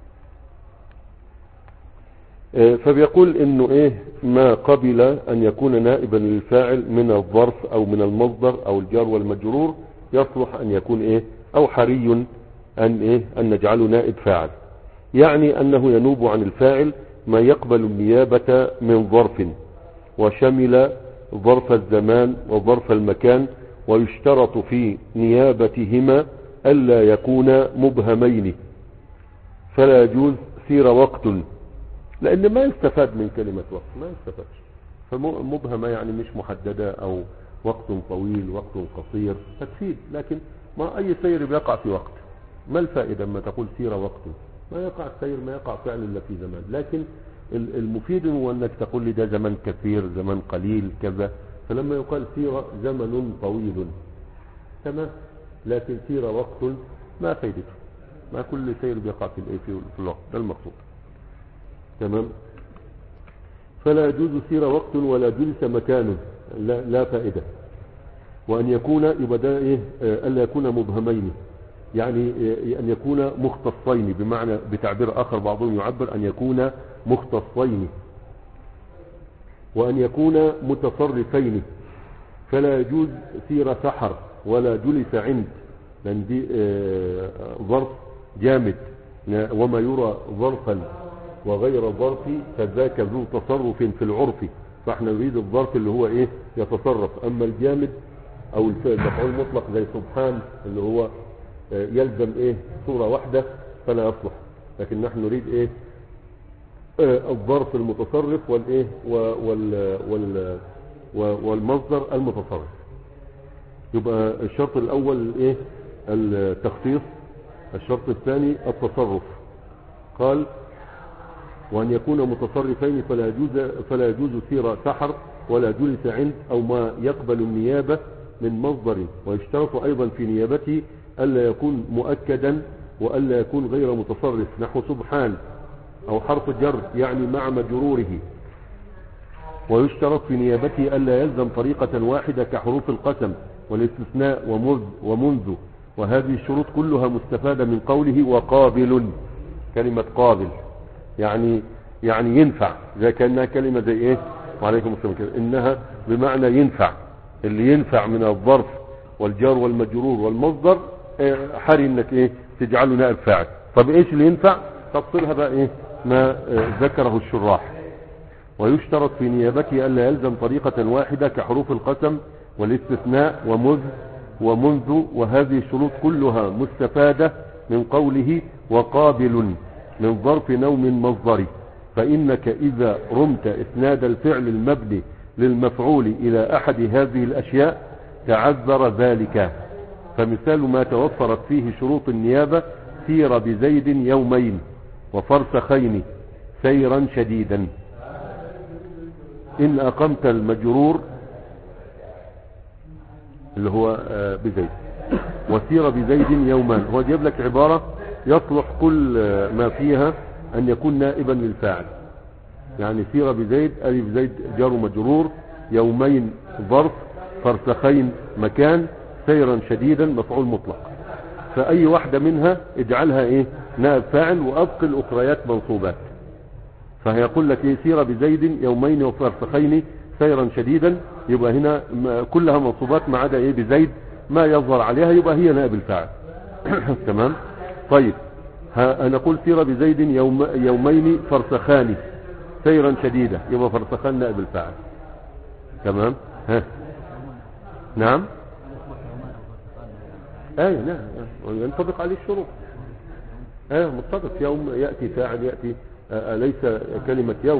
آه فبيقول انه ايه ما قبل ان يكون نائبا للفاعل من الظرف او من المصدر او الجار والمجرور يصلح ان يكون ايه او حري ان ايه ان نجعله نائب فاعل، يعني انه ينوب عن الفاعل ما يقبل النيابة من ظرف، وشمل ظرف الزمان وظرف المكان، ويشترط في نيابتهما ألا يكونا مبهمين، فلا يجوز سير وقت، لأن ما يستفاد من كلمة وقت، ما يستفادش. فمبهمة يعني مش محددة أو وقت طويل وقت قصير تكفيد، لكن ما أي سير بيقع في وقت، ما الفائدة ما تقول سير وقت؟ ما يقع السير ما يقع فعل إلا في زمان، لكن المفيد هو أنك تقول لي ده زمن كثير زمن قليل كذا، فلما يقال سير زمن طويل تمام، لكن سير وقت ما فائدته، ما كل سير بيقع في في الوقت، ده المقصود تمام. فلا يجوز سير وقت ولا جلس مكان، لا, لا فائدة. وأن يكون يبدأ إيه ألا يكون مبهمين، يعني أن يكون مختصين، بمعنى بتعبير آخر بعضهم يعبر أن يكون مختصين، وأن يكون متصرفين. فلا يجوز سير سحر ولا جلس عند، لأن دي ظرف جامد، وما يرى ظرفا وغير ظرف فذاك ذو تصرف في العرف، فاحنا نريد الظرف اللي هو ايه يتصرف. اما الجامد او المفعول المطلق زي سبحان اللي هو يلزم ايه صورة واحدة فلا يصلح، لكن نحن نريد ايه آه الظرف المتصرف والايه وال وال والمصدر المتصرف. يبقى الشرط الاول ايه التخصيص، الشرط الثاني التصرف. قال وأن يكون متصرفين فلا يجوز فلا يجوز سير سحر ولا جلس عند أو ما يقبل النيابة من مصدر، ويشترط أيضا في نيابته ألا يكون مؤكدا وألا يكون غير متصرف، نحو سبحان أو حرف جر يعني مع مجروره. ويشترط في نيابته ألا يلزم طريقة واحدة كحروف القسم، والاستثناء ومذ ومنذ، وهذه الشروط كلها مستفادة من قوله وقابل. كلمة قابل يعني يعني ينفع، زي كأنها كلمة زي ايه، وعليكم السلام كده، انها بمعنى ينفع، اللي ينفع من الظرف والجار والمجرور والمصدر حري انك ايه تجعله نائب فاعل. طب ايش اللي ينفع؟ تفصيلها بقى ايه ما ذكره الشراح. ويشترط في نيابته الا يلزم طريقة واحدة كحروف القسم والاستثناء ومذ ومنذ، وهذه الشروط كلها مستفادة من قوله وقابل من ظرف نوم مصدري، فإنك إذا رمت إسناد الفعل المبني للمفعول إلى أحد هذه الأشياء تعذر ذلك. فمثال ما توفرت فيه شروط النيابة: سير بزيد يومين وفرسخين سيرا شديدا. إن أقمت المجرور اللي هو بزيد، وسير بزيد يوما، هو جيب لك عبارة يصلح كل ما فيها أن يكون نائبا للفاعل. يعني سير بزيد ألف زيد جار مجرور، يومين ظرف، فرسخين مكان، سيرا شديدا مفعول مطلق. فأي واحدة منها اجعلها ايه نائب فاعل، وأبقي الأخريات منصوبات. فهيقول لك ايه سير بزيد يومين وفرسخين سيرا شديدا، يبقى هنا كلها منصوبات ما عدا ايه بزيد ما يظهر عليها، يبقى هي نائب الفاعل. تمام. طيب نقول سير بزيد يوم يومين فرسخان سيرا شديدا، يبقى فرسخان نائب الفاعل. تمام. ها نعم ايه نعم ينطبق عليه الشروط. ايه متفق، يوم يأتي فاعل يأتي آه ليس كلمة يوم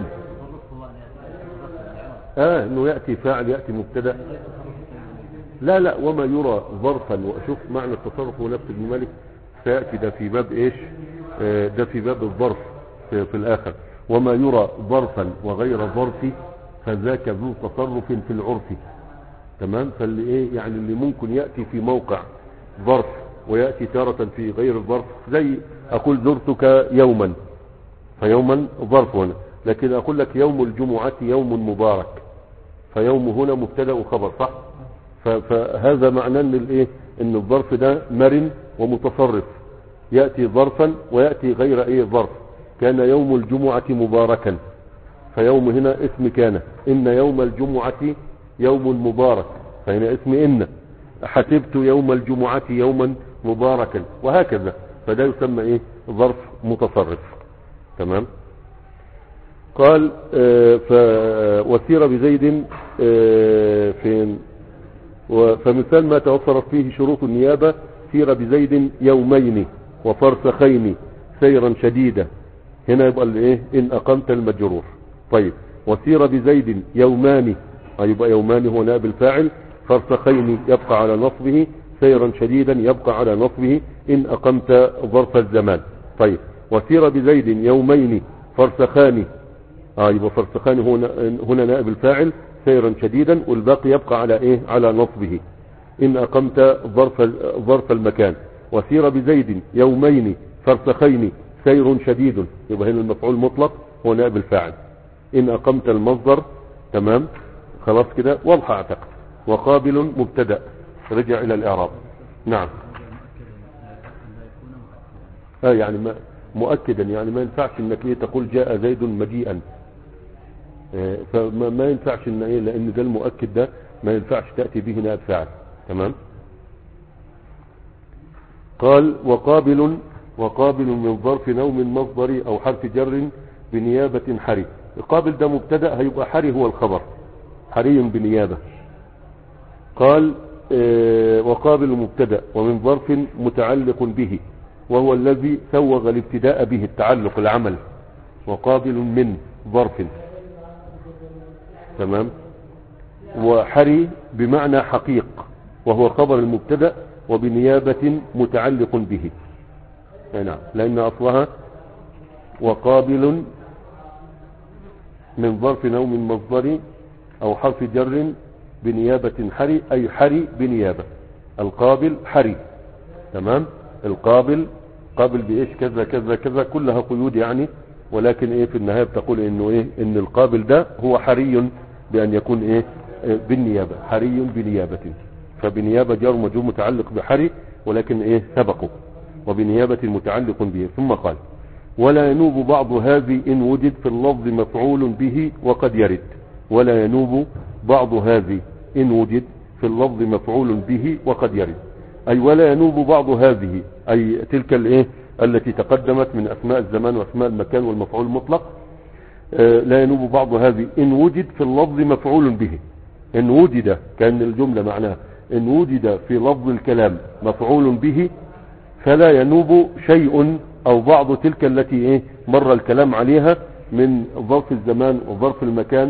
اه انه يأتي فاعل يأتي مبتدأ. لا لا وما يرى ظرفا، واشوف معنى التصرف ونفس ابن مالك سيأتي ده في باب ايش آه ده في باب الظرف في, في الاخر. وما يرى ظرفا وغير ظرف فذاك ذو تصرف في العرف. تمام. فاللي ايه يعني اللي ممكن يأتي في موقع ظرف ويأتي تارة في غير الظرف، زي اقول زرتك يوما فيوما ظرف هنا، لكن اقول لك يوم الجمعة يوم مبارك، فيوم هنا مبتدا وخبر صح. فهذا معناه ان الايه ان الظرف ده مرن ومتصرف، يأتي ظرفا ويأتي غير ايه ظرف. كان يوم الجمعة مباركا، فيوم هنا اسم كان. ان يوم الجمعة يوم مبارك، فهنا اسم ان. حسبت يوم الجمعة يوما مباركا، وهكذا. فده يسمى ايه ظرف متصرف. تمام. قال آه وسير بزيد آه فين فمثال ما توفرت فيه شروط النيابة: سير بزيد يومين وفرسخين سيرا شديدا. هنا يبقى الايه ان اقمت المجرور. طيب وسير بزيد يومان، يبقى يومان هو نائب الفاعل، فرسخين يبقى على نصبه، سيرا شديدا يبقى على نصبه ان اقمت ظرف الزمان. طيب وسير بزيد يومين فرسخان، اه يبقى فرسخان هنا هنا نائب الفاعل سيرا شديدا، والباقي يبقى على ايه على نصبه ان اقمت ظرف ظرف المكان. وسير بزيد يومين فرسخين سير شديد، يبقى هنا المفعول مطلق هو نائب الفاعل ان اقمت المصدر. تمام. خلاص كده واضحه اعتقد. وقابل مبتدا رجع الى الاعراب. نعم اه يعني ما مؤكدا، يعني ما ينفعش انك ايه تقول جاء زيد مجيئا، اه فما ما ينفعش ان ايه لان ده المؤكد ده ما ينفعش تأتي به نائب فاعل. تمام. قال وقابل وقابل من ظرف نوم مصدري او حرف جر بنيابة حري. القابل ده مبتدا، هيبقى حري هو الخبر، حري بنيابة. قال اه وقابل مبتدا ومن ظرف متعلق به، وهو الذي سوغ الابتداء به التعلق العمل. وقابل من ظرف. تمام. وحري بمعنى حقيق، وهو خبر المبتدا وبنيابة متعلق به. نعم لأن أصلها وقابل من ظرف نوم مصدري أو حرف جر بنيابة حري، أي حري بنيابة. القابل حري. تمام. القابل قابل بإيش كذا كذا كذا، كلها قيود يعني، ولكن ايه في النهاية بتقول انه ايه ان القابل ده هو حري بان يكون ايه بالنيابة، حري بنيابة. فبنيابة جار ومجرور متعلق بحري ولكن ايه سبقه، وبنيابة متعلق به. ثم قال ولا ينوب بعض هذه إن وجد في اللفظ مفعول به وقد يرد. ولا ينوب بعض هذه إن وجد في اللفظ مفعول به وقد يرد، أي ولا ينوب بعض هذه، أي تلك الايه التي تقدمت من أسماء الزمان وأسماء المكان والمفعول المطلق. آه لا ينوب بعض هذه إن وجد في اللفظ مفعول به. إن وجد كان الجملة معناها إن وجد في لفظ الكلام مفعول به فلا ينوب شيء أو بعض تلك التي إيه مر الكلام عليها من ظرف الزمان وظرف المكان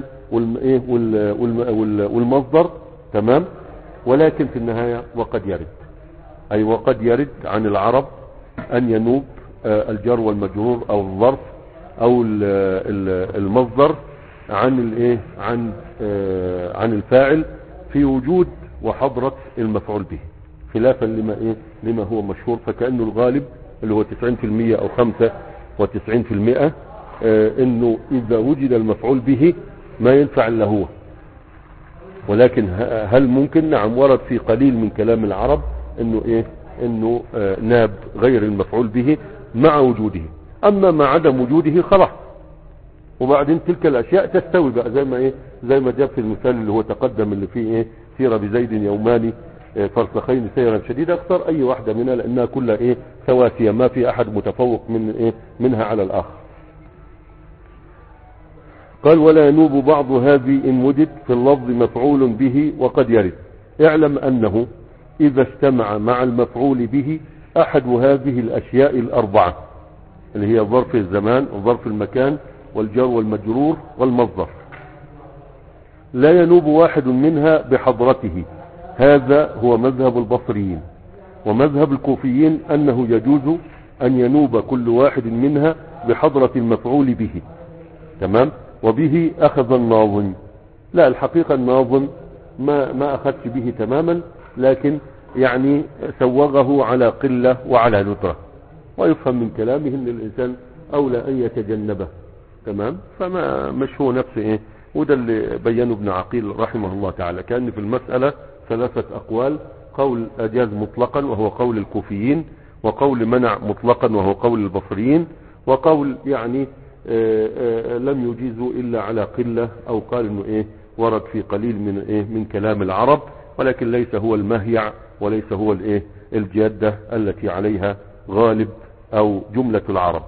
والمصدر. تمام. ولكن في النهاية وقد يرد، أي وقد يرد عن العرب أن ينوب الجار والمجرور أو الظرف أو المصدر عن الايه عن عن الفاعل في وجود وحضرة المفعول به، خلافا لما ايه لما هو مشهور. فكأنه الغالب اللي هو تسعين في المية او خمسة وتسعين في المية انه اذا وجد المفعول به ما ينفع الا هو. ولكن هل ممكن؟ نعم، ورد في قليل من كلام العرب انه ايه انه ناب غير المفعول به مع وجوده. اما مع عدم وجوده خلاص، وبعدين تلك الاشياء تستوي بقى زي ما ايه زي ما جاب في المثال اللي هو تقدم اللي فيه ايه سير بزيد يومان فرسخين سيرا شديدا. اختار اي واحدة منها لانها كلها ايه سواسية، ما في احد متفوق من ايه منها على الاخر. قال ولا ينوب بعض هذه ان وجد في اللفظ مفعول به وقد يرد. اعلم انه اذا استمع مع المفعول به احد هذه الاشياء الاربعة اللي هي ظرف الزمان وظرف المكان والجار والمجرور والمصدر، لا ينوب واحد منها بحضرته. هذا هو مذهب البصريين. ومذهب الكوفيين انه يجوز ان ينوب كل واحد منها بحضرة المفعول به. تمام. وبه اخذ الناظم. لا، الحقيقة الناظم ما ما اخذت به تماما، لكن يعني سوغه على قلة وعلى ندرة، ويفهم من كلامه ان الانسان اولى ان يتجنبه. تمام. فما مش هو نفسه ايه، وده اللي بينه ابن عقيل رحمه الله تعالى. كان في المسألة ثلاثة اقوال: قول اجاز مطلقا وهو قول الكوفيين، وقول منع مطلقا وهو قول البصريين، وقول يعني آآ آآ لم يجيزوا الا على قلة، او قال انه ايه ورد في قليل من ايه من كلام العرب، ولكن ليس هو المهيع وليس هو الايه الجادة التي عليها غالب او جملة العرب.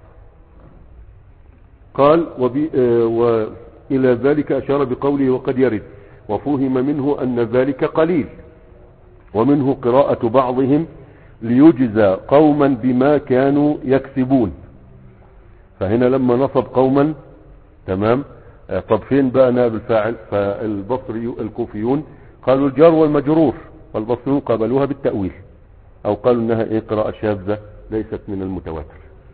قال وبي وإلى ذلك أشار بقوله وقد يرد، وفهم منه أن ذلك قليل. ومنه قراءة بعضهم ليجزى قوما بما كانوا يكسبون. فهنا لما نصب قوما، تمام، طب فين بقى نائب الفاعل؟ فالبصري الكوفيون قالوا الجار والمجرور، والبصريون قابلوها بالتأويل، أو قالوا انها ايه قراءة شاذة ليست من المتواتر.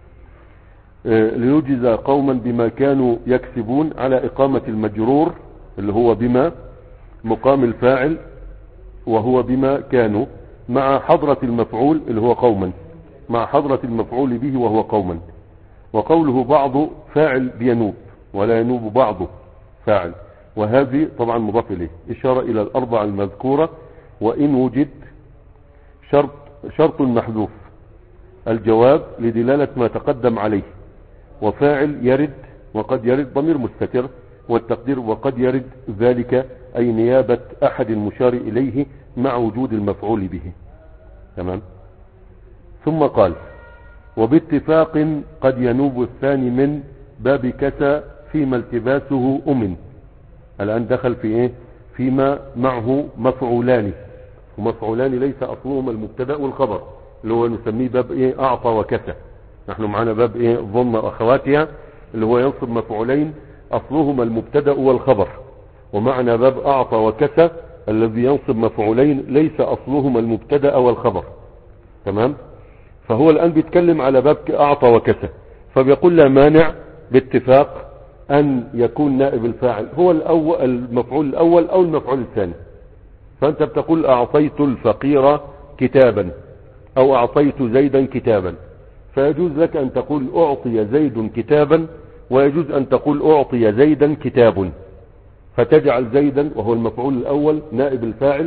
ليجزى قوما بما كانوا يكسبون على إقامة المجرور اللي هو بما مقام الفاعل، وهو بما كانوا، مع حضرة المفعول اللي هو قوما، مع حضرة المفعول به وهو قوما. وقوله بعض فاعل بينوب ولا ينوب بعض فاعل، وهذه طبعا مضاف إليه، إشارة إلى الأربع المذكورة. وإن وجد شرط شرط محذوف، الجواب لدلالة ما تقدم عليه. وفاعل يرد وقد يرد ضمير مستتر، والتقدير وقد يرد ذلك أي نيابة أحد المشار إليه مع وجود المفعول به. تمام. ثم قال وباتفاق قد ينوب الثاني من باب كسى فيما التباسه أمن. الآن دخل في إيه فيما معه مفعولان، ومفعولان ليس أصلهما المبتدأ والخبر، اللي هو نسميه باب إيه أعطى وكسى. نحن معنا باب إيه ضم أخواتها اللي هو ينصب مفعولين أصلهما المبتدأ والخبر، ومعنا باب أعطى وكسى الذي ينصب مفعولين ليس أصلهما المبتدأ والخبر. تمام. فهو الآن بيتكلم على باب أعطى وكسى، فبيقول لا مانع باتفاق أن يكون نائب الفاعل هو الأول المفعول الأول أو المفعول الثاني. فأنت بتقول أعطيت الفقير كتابا أو أعطيت زيدا كتابا، فيجوز لك أن تقول أعطي زيد كتابا، ويجوز أن تقول أعطي زيدا كتاب، فتجعل زيدا وهو المفعول الأول نائب الفاعل،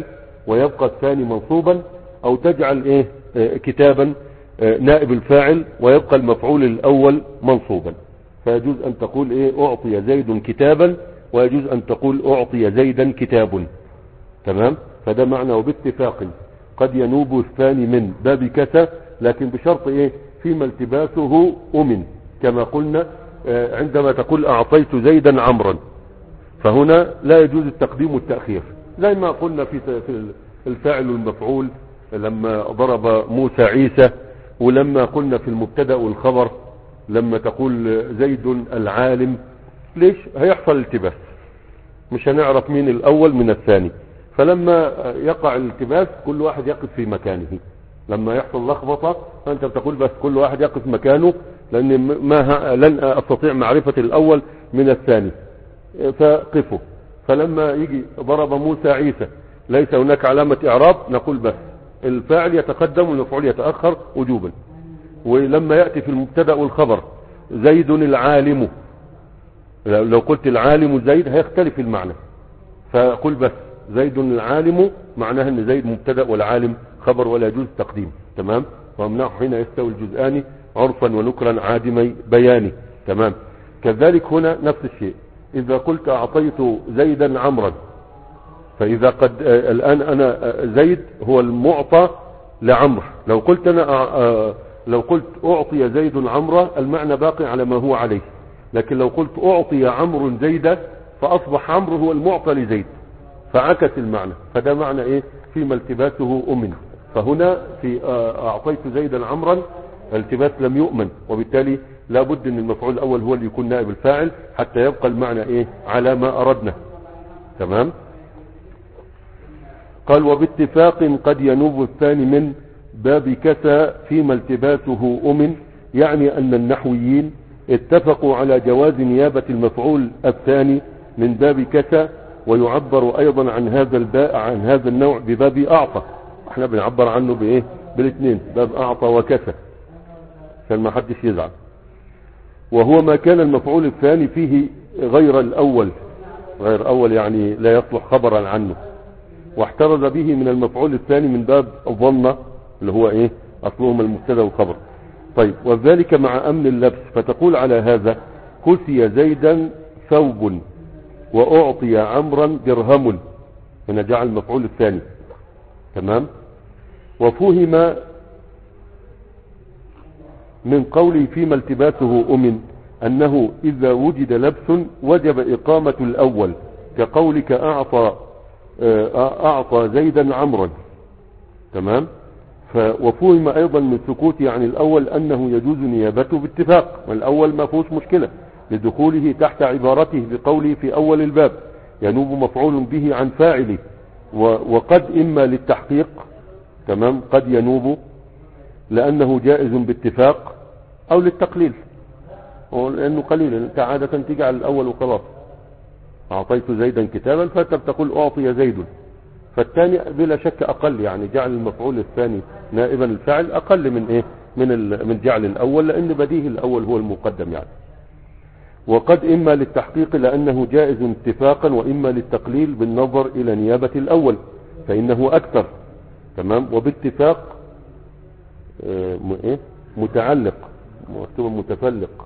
ويبقى الثاني منصوبا، او تجعل ايه اه كتابا اه نائب الفاعل ويبقى المفعول الاول منصوبا. فيجوز ان تقول ايه اعطي زيد كتابا، ويجوز ان تقول اعطي زيدا كتاب. تمام. فده معنى وباتفاق قد ينوب الثاني من باب كسى، لكن بشرط ايه فيما التباسه امن، كما قلنا اه عندما تقول اعطيت زيدا عمرا، فهنا لا يجوز التقديم والتأخير زي ما قلنا في في الفاعل والمفعول لما ضرب موسى عيسى، ولما قلنا في المبتدأ والخبر لما تقول زيد العالم. ليش هيحصل التباس؟ مش هنعرف مين الاول من الثاني، فلما يقع الالتباس كل واحد يقف في مكانه. لما يحصل لخبطة فانت بتقول بس كل واحد يقف مكانه، لان ما لن استطيع معرفة الاول من الثاني فقفوا. فلما يجي ضرب موسى عيسى ليس هناك علامة اعراب، نقول بس الفاعل يتقدم والمفعول يتأخر وجوبا. ولما يأتي في المبتدأ والخبر زيد العالم، لو قلت العالم زيد هيختلف المعنى، فقل بس زيد العالم معناها ان زيد مبتدأ والعالم خبر ولا يجوز تقديم. تمام. وامنعه حين يستوي الجزآن عرفا ونكرا عادمي بياني. تمام. كذلك هنا نفس الشيء، اذا قلت اعطيت زيدا عمرا، فاذا قد آه الان انا آه زيد هو المعطى لعمر، لو قلت انا آه لو قلت اعطي زيد عمرا المعنى باقي على ما هو عليه، لكن لو قلت اعطي عمرو زيدا فاصبح عمرو هو المعطى لزيد، فعكس المعنى. فده معنى ايه فيما التباسه امن. فهنا في آه اعطيت زيدا عمرا التباس لم يؤمن، وبالتالي لابد ان المفعول الاول هو اللي يكون نائب الفاعل حتى يبقى المعنى ايه على ما اردنا. تمام. قال وباتفاق قد ينوب الثاني من باب كسى فيما التباسه امن، يعني ان النحويين اتفقوا على جواز نيابة المفعول الثاني من باب كسى، ويعبر ايضا عن هذا الباء عن هذا النوع بباب اعطى. احنا بنعبر عنه بايه بالاثنين، باب اعطى وكسى عشان ما حدش يزعل. وهو ما كان المفعول الثاني فيه غير الاول، غير اول يعني لا يصلح خبرا عنه، واحترز به من المفعول الثاني من باب الظن اللي هو ايه اصلهما المبتدا والخبر. طيب وذلك مع امن اللبس، فتقول على هذا كسي زيدا ثوب واعطي عمرا درهم، هنا جعل المفعول الثاني. تمام. وفهم من قوله فيما التباسه امن انه اذا وجد لبس وجب اقامة الاول، كقولك اعطى اعطى زيدا عمرا. تمام. وفهم ايضا من سكوتي عن الاول انه يجوز نيابته باتفاق، والاول ما فيهوش مشكلة لدخوله تحت عبارته بقوله في اول الباب ينوب مفعول به عن فاعله، وقد اما للتحقيق. تمام. قد ينوب لانه جائز باتفاق او للتقليل، لانه قليل انت عادة تجعل الاول وخلاص. اعطيت زيدا كتابا فانت بتقول اعطي زيد، فالثاني بلا شك اقل، يعني جعل المفعول الثاني نائبا الفاعل اقل من ايه من من جعل الاول، لان بديه الاول هو المقدم يعني. وقد اما للتحقيق لانه جائز اتفاقا، واما للتقليل بالنظر الى نيابة الاول فانه اكثر. تمام. وباتفاق اه ايه متعلق مكتوب متفلق،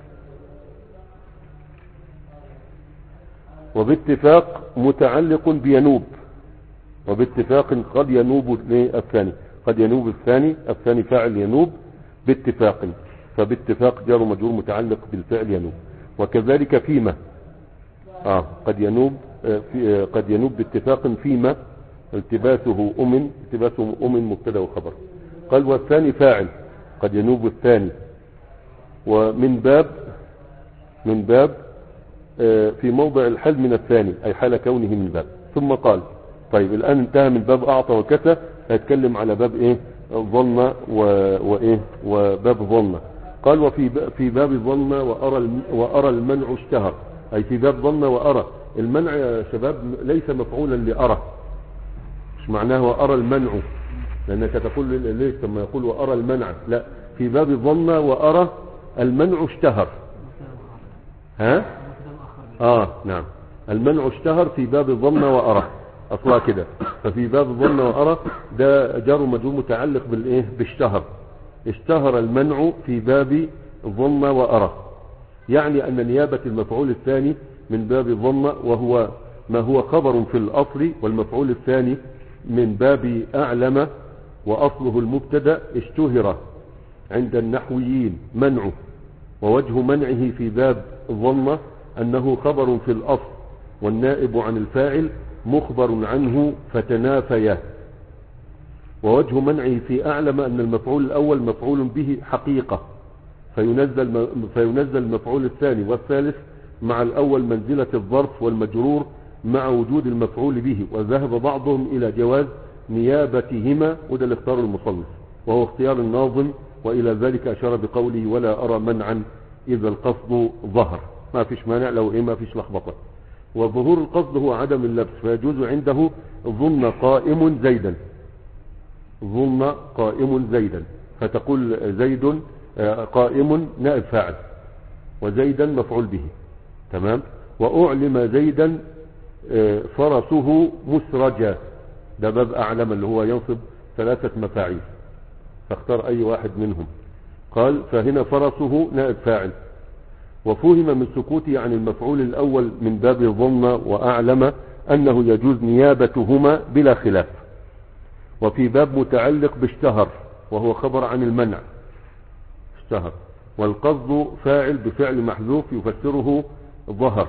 وباتفاق متعلق بينوب، وباتفاق قد ينوب الثاني، قد ينوب الثاني الثاني فاعل ينوب باتفاق، فباتفاق جار مجرور متعلق بالفعل ينوب. وكذلك فيما اه قد ينوب آه في آه قد ينوب باتفاق فيما التباسه امن، التباسه امن مبتدا وخبر. قال والثاني فاعل قد ينوب الثاني، ومن باب من باب آه في موضع الحل من الثاني اي حال كونه من باب. ثم قال طيب الان انتهى من باب اعطى وكسى، هيتكلم على باب ايه ظن وايه وباب ظن. قال وفي في باب ظن وارى وارى المنع اشتهر، اي في باب ظن وارى. المنع يا شباب ليس مفعولا لارى، مش معناه وارى المنع، لانك تقول ليش ثم يقول وارى المنع، لا في باب ظن وارى المنع اشتهر. ها اه نعم المنع اشتهر في باب ظن وارى. اصلها كده. ففي باب ظن وارى ده جار ومجرور متعلق بالايه باشتهر. اشتهر المنع في باب ظن وارى، يعني ان نيابة المفعول الثاني من باب ظن وهو ما هو خبر في الاصل، والمفعول الثاني من باب اعلم واصله المبتدا، اشتهر عند النحويين منعه. ووجه منعه في باب ظن انه خبر في الاصل والنائب عن الفاعل مخبر عنه فتنافيا. ووجه منعه في اعلم ان المفعول الاول مفعول به حقيقة، فينزل فينزل المفعول الثاني والثالث مع الاول منزلة الظرف والمجرور مع وجود المفعول به. وذهب بعضهم الى جواز نيابتهما، وده اللي اختاره المصنف وهو اختيار الناظم، والى ذلك اشار بقوله ولا ارى منعا اذا القصد ظهر. ما فيش مانع لو ايه ما فيش لخبطه. وظهور القصد هو عدم اللبس، فيجوز عنده ظن قائم زيدا، ظن قائم زيدا، فتقول زيد قائم نائب فاعل وزيدا مفعول به، تمام. واعلم زيدا فرسه مسرجا، ده باب اعلم اللي هو ينصب ثلاثة مفاعيل، فاختار اي واحد منهم. قال فهنا فرسه نائب فاعل. وفهم من سكوته عن المفعول الاول من باب ظن واعلم انه يجوز نيابتهما بلا خلاف. وفي باب متعلق باشتهر وهو خبر عن المنع، اشتهر، والقصد فاعل بفعل محذوف يفسره ظهر،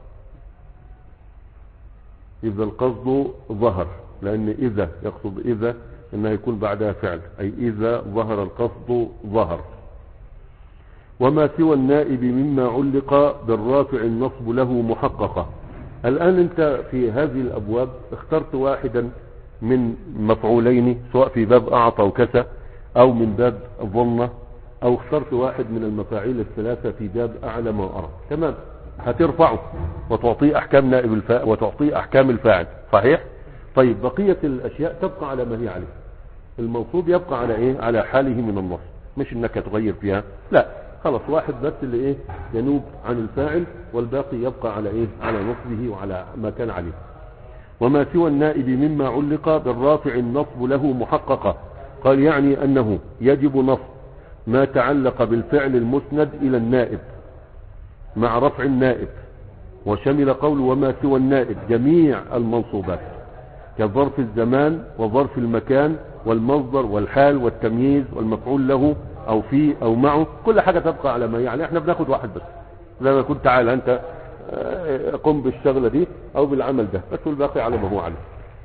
إذا القصد ظهر، لأن إذا يقصد إذا إنه يكون بعدها فعل، أي إذا ظهر القصد ظهر. وما سوى النائب مما علق بالرافع النصب له محققة. الآن أنت في هذه الأبواب اخترت واحدا من مفعولين، سواء في باب أعطى وكسى أو من باب ظن، أو اخترت واحد من المفاعيل الثلاثة في باب أعلم وأرى، تمام، هترفعه وتعطيه أحكام نائب الفاعل وتعطيه أحكام الفاعل، صحيح؟ طيب بقية الأشياء تبقى على ما هي عليه. الموصوب يبقى على إيه؟ على حاله من النص، مش إنك تغير فيها، لا، خلاص واحد بس اللي إيه ينوب عن الفاعل، والباقي يبقى على إيه؟ على نصبه وعلى ما كان عليه. وما سوى النائب مما علق بالرافع النصب له محققة. قال يعني أنه يجب نصب ما تعلق بالفعل المسند إلى النائب مع رفع النائب. وشمل قول وما سوى النائب جميع المنصوبات كظرف الزمان وظرف المكان والمصدر والحال والتمييز والمفعول له او فيه او معه، كل حاجة تبقى على ما يعني. احنا بناخد واحد بس، زي ما كنت تعالى انت قم بالشغلة دي او بالعمل ده بس، والباقي على ما هو عليه.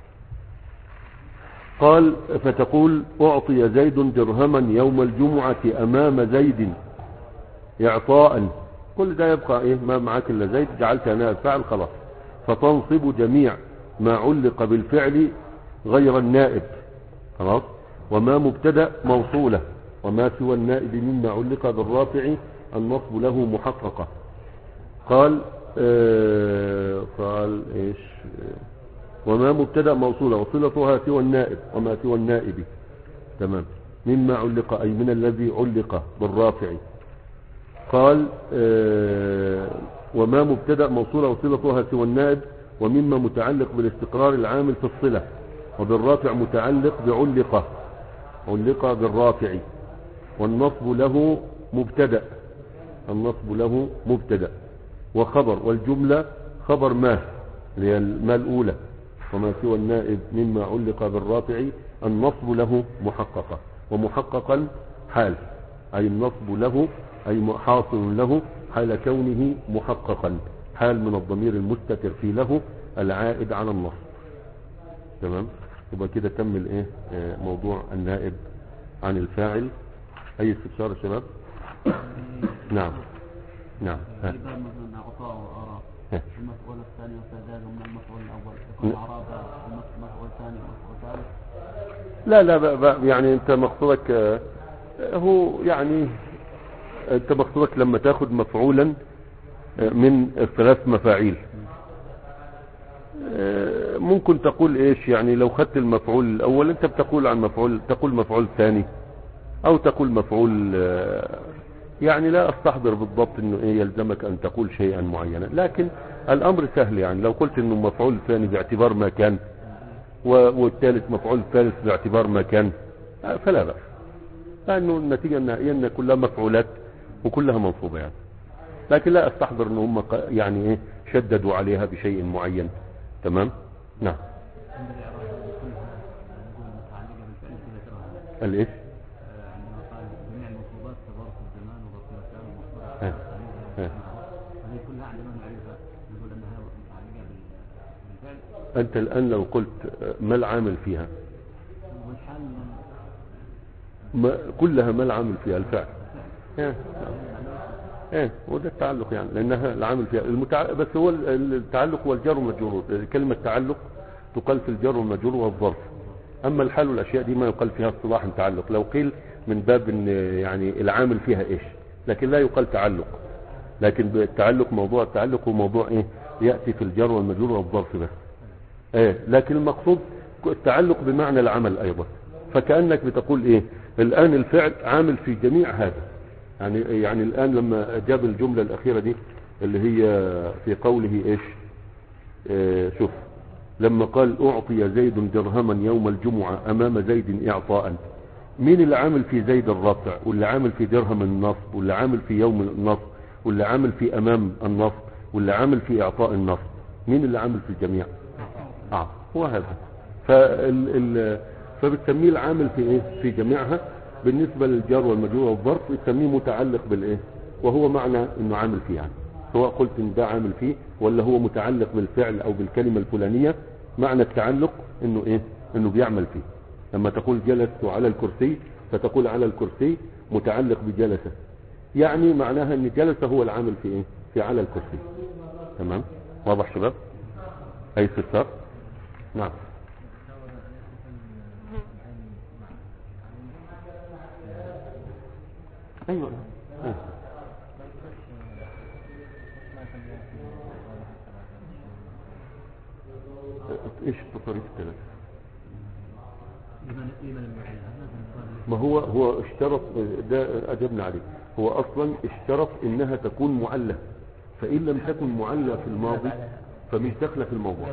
قال فتقول اعطي زيد درهما يوم الجمعة امام زيد اعطاء، كل ده يبقى ايه ما معاك الا زيد، جعلت نائب فاعل خلاص. فتنصب جميع ما علق بالفعل غير النائب، خلاص. وما مبتدا موصولة. وما سوى النائب مما علق بالرافع النصب له محققة. قال آه قال ايش وما مبتدا موصولة وصلتها سوى النائب وما سوى النائب، تمام، مما علق اي من الذي علق بالرافع. قال آه وما مبتدا موصولة وصلتها سوى النائب ومما متعلق بالاستقرار العامل في الصلة، وبالرافع متعلق بعلقة، علق بالرافع، والنصب له مبتدا، النصب له مبتدا وخبر، والجملة خبر ما اللي هي ما الأولى. وما سوى النائب مما علق بالرافع النصب له محققة، ومحققا حال، أي النصب له أي حاصل له حال كونه محققا، حال من الضمير المستتر في له العائد على النصب، تمام. يبقى كده تم الايه موضوع النائب عن الفاعل. اي استفسار يا شباب؟ نعم نعم. ها. مثلا عطاء وآراء المفعول الثاني وكذلك من المفعول الأول يكون أعراب المفعول الثاني والمفعول الثالث. لا لا يعني انت مقصودك هو يعني انت مقصودك لما تاخد مفعولا من الثلاث مفاعيل ممكن تقول ايش يعني. لو خدت المفعول الاول انت بتقول عن مفعول، تقول مفعول ثاني او تقول مفعول، يعني لا استحضر بالضبط انه ايه يلزمك ان تقول شيئا معينا، لكن الامر سهل يعني. لو قلت انه مفعول ثاني باعتبار ما كان والثالث مفعول ثالث باعتبار ما كان، فلا بأس، لأنه النتيجة النهائية أن كلها مفعولات وكلها منصوبة يعني. لكن لا استحضر ان هم يعني ايه شددوا عليها بشيء معين. تمام. نعم. الايش؟ عندما قال جميع المنصوبات كظرف الزمان وظرف المكان ومصدر هذه كلها عندما نعرفها نقول انها متعلقه بالفعل. انت الان لو قلت ما العامل فيها؟ والحال ما كلها ما العامل فيها؟ الفعل. ايه ايه وده التعلق يعني، لانها العامل فيها المتع... بس هو التعلق هو الجر والمجرور. كلمه تعلق تقال في الجر والمجرور والظرف. اما الحال والاشياء دي ما يقال فيها اصطلاحا تعلق، لو قيل من باب ان يعني العامل فيها ايش، لكن لا يقال تعلق. لكن التعلق موضوع التعلق هو موضوع ايه ياتي في الجر والمجرور والظرف بس. ايه لكن المقصود التعلق بمعنى العمل ايضا. فكانك بتقول ايه الان الفعل عامل في جميع هذا يعني. يعني الان لما جاب الجمله الاخيره دي اللي هي في قوله ايش، اه شوف لما قال اعطي زيد درهما يوم الجمعه امام زيد اعطاء، مين اللي عامل في زيد الرفع، واللي عامل في درهم النصب، واللي عامل في يوم النصب، واللي عامل في امام النصب، واللي عامل في اعطاء النصب؟ مين اللي عامل في الجميع؟ اه هو هذا. فال فبتسميه العامل في ايه في جميعها. بالنسبه للجار والمجرور والظرف يسميه متعلق بالايه، وهو معنى انه عامل فيه يعني، سواء قلت ان ده عامل فيه ولا هو متعلق بالفعل او بالكلمه الفلانيه. معنى التعلق انه ايه انه بيعمل فيه. لما تقول جلست على الكرسي فتقول على الكرسي متعلق بجلسه، يعني معناها ان جلسه هو العامل في ايه في على الكرسي. تمام. واضح شباب؟ اي استفسار؟ نعم. ايوه ايه. ايش التصاريف الثلاثه؟ ما هو هو اشترط، ده اجبنا عليه، هو اصلا اشترط انها تكون معلة، فان لم تكن معلة في الماضي فمش داخله في الموضوع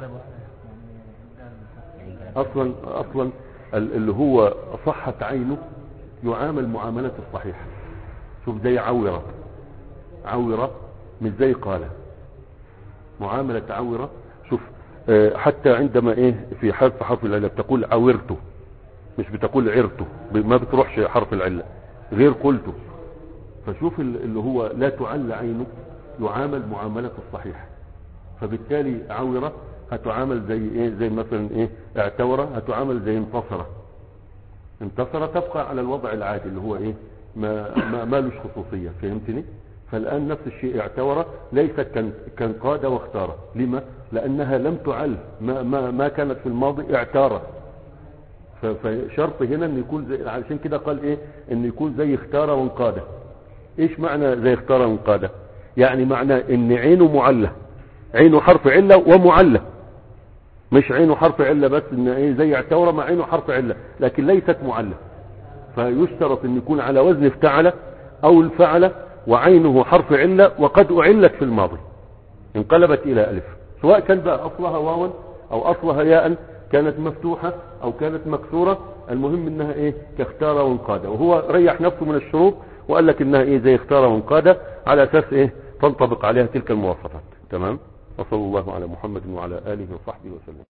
اصلا. اصلا اللي هو صحت عينه يعامل معاملة الصحيح. شوف زي عورة، عورة مش زي قال، معاملة عورة. شوف حتى عندما ايه في حرف حرف العلة بتقول عورته، مش بتقول عرته، ما بتروحش حرف العلة غير قلته. فشوف اللي هو لا تعل عينه يعامل معاملة الصحيح، فبالتالي عورة هتعامل زي ايه زي مثلا ايه اعتورة هتعامل زي انتصرة. انتصرة تبقى على الوضع العادي اللي هو ايه ما ما مالوش خصوصية. فهمتني؟ فالآن نفس الشيء اعتورة ليست كان قاد واختار. لما؟ لأنها لم تعل، ما, ما, ما كانت في الماضي اعتارة. فشرط هنا ان يكون زي، علشان كده قال ايه ان يكون زي اختار وانقادة. ايش معنى زي اختار وانقادة؟ يعني معنى ان عينه معلة، عينه حرف علة ومعلة، مش عينه حرف علة بس، ان ايه زي اعتورة مع عينه حرف علة لكن ليست معلة. فيشترط ان يكون على وزن افتعل او الفعل وعينه حرف علة وقد اعلت في الماضي انقلبت الى الف، سواء كان بقى اصلها واوا او اصلها ياء، كانت مفتوحة او كانت مكسورة. المهم انها ايه كاختار وانقادة. وهو ريح نفسه من الشروط وقال لك انها ايه زي اختار وانقادة على اساس ايه تنطبق عليها تلك المواصفات. تمام. وصلى الله على محمد وعلى اله وصحبه وسلم.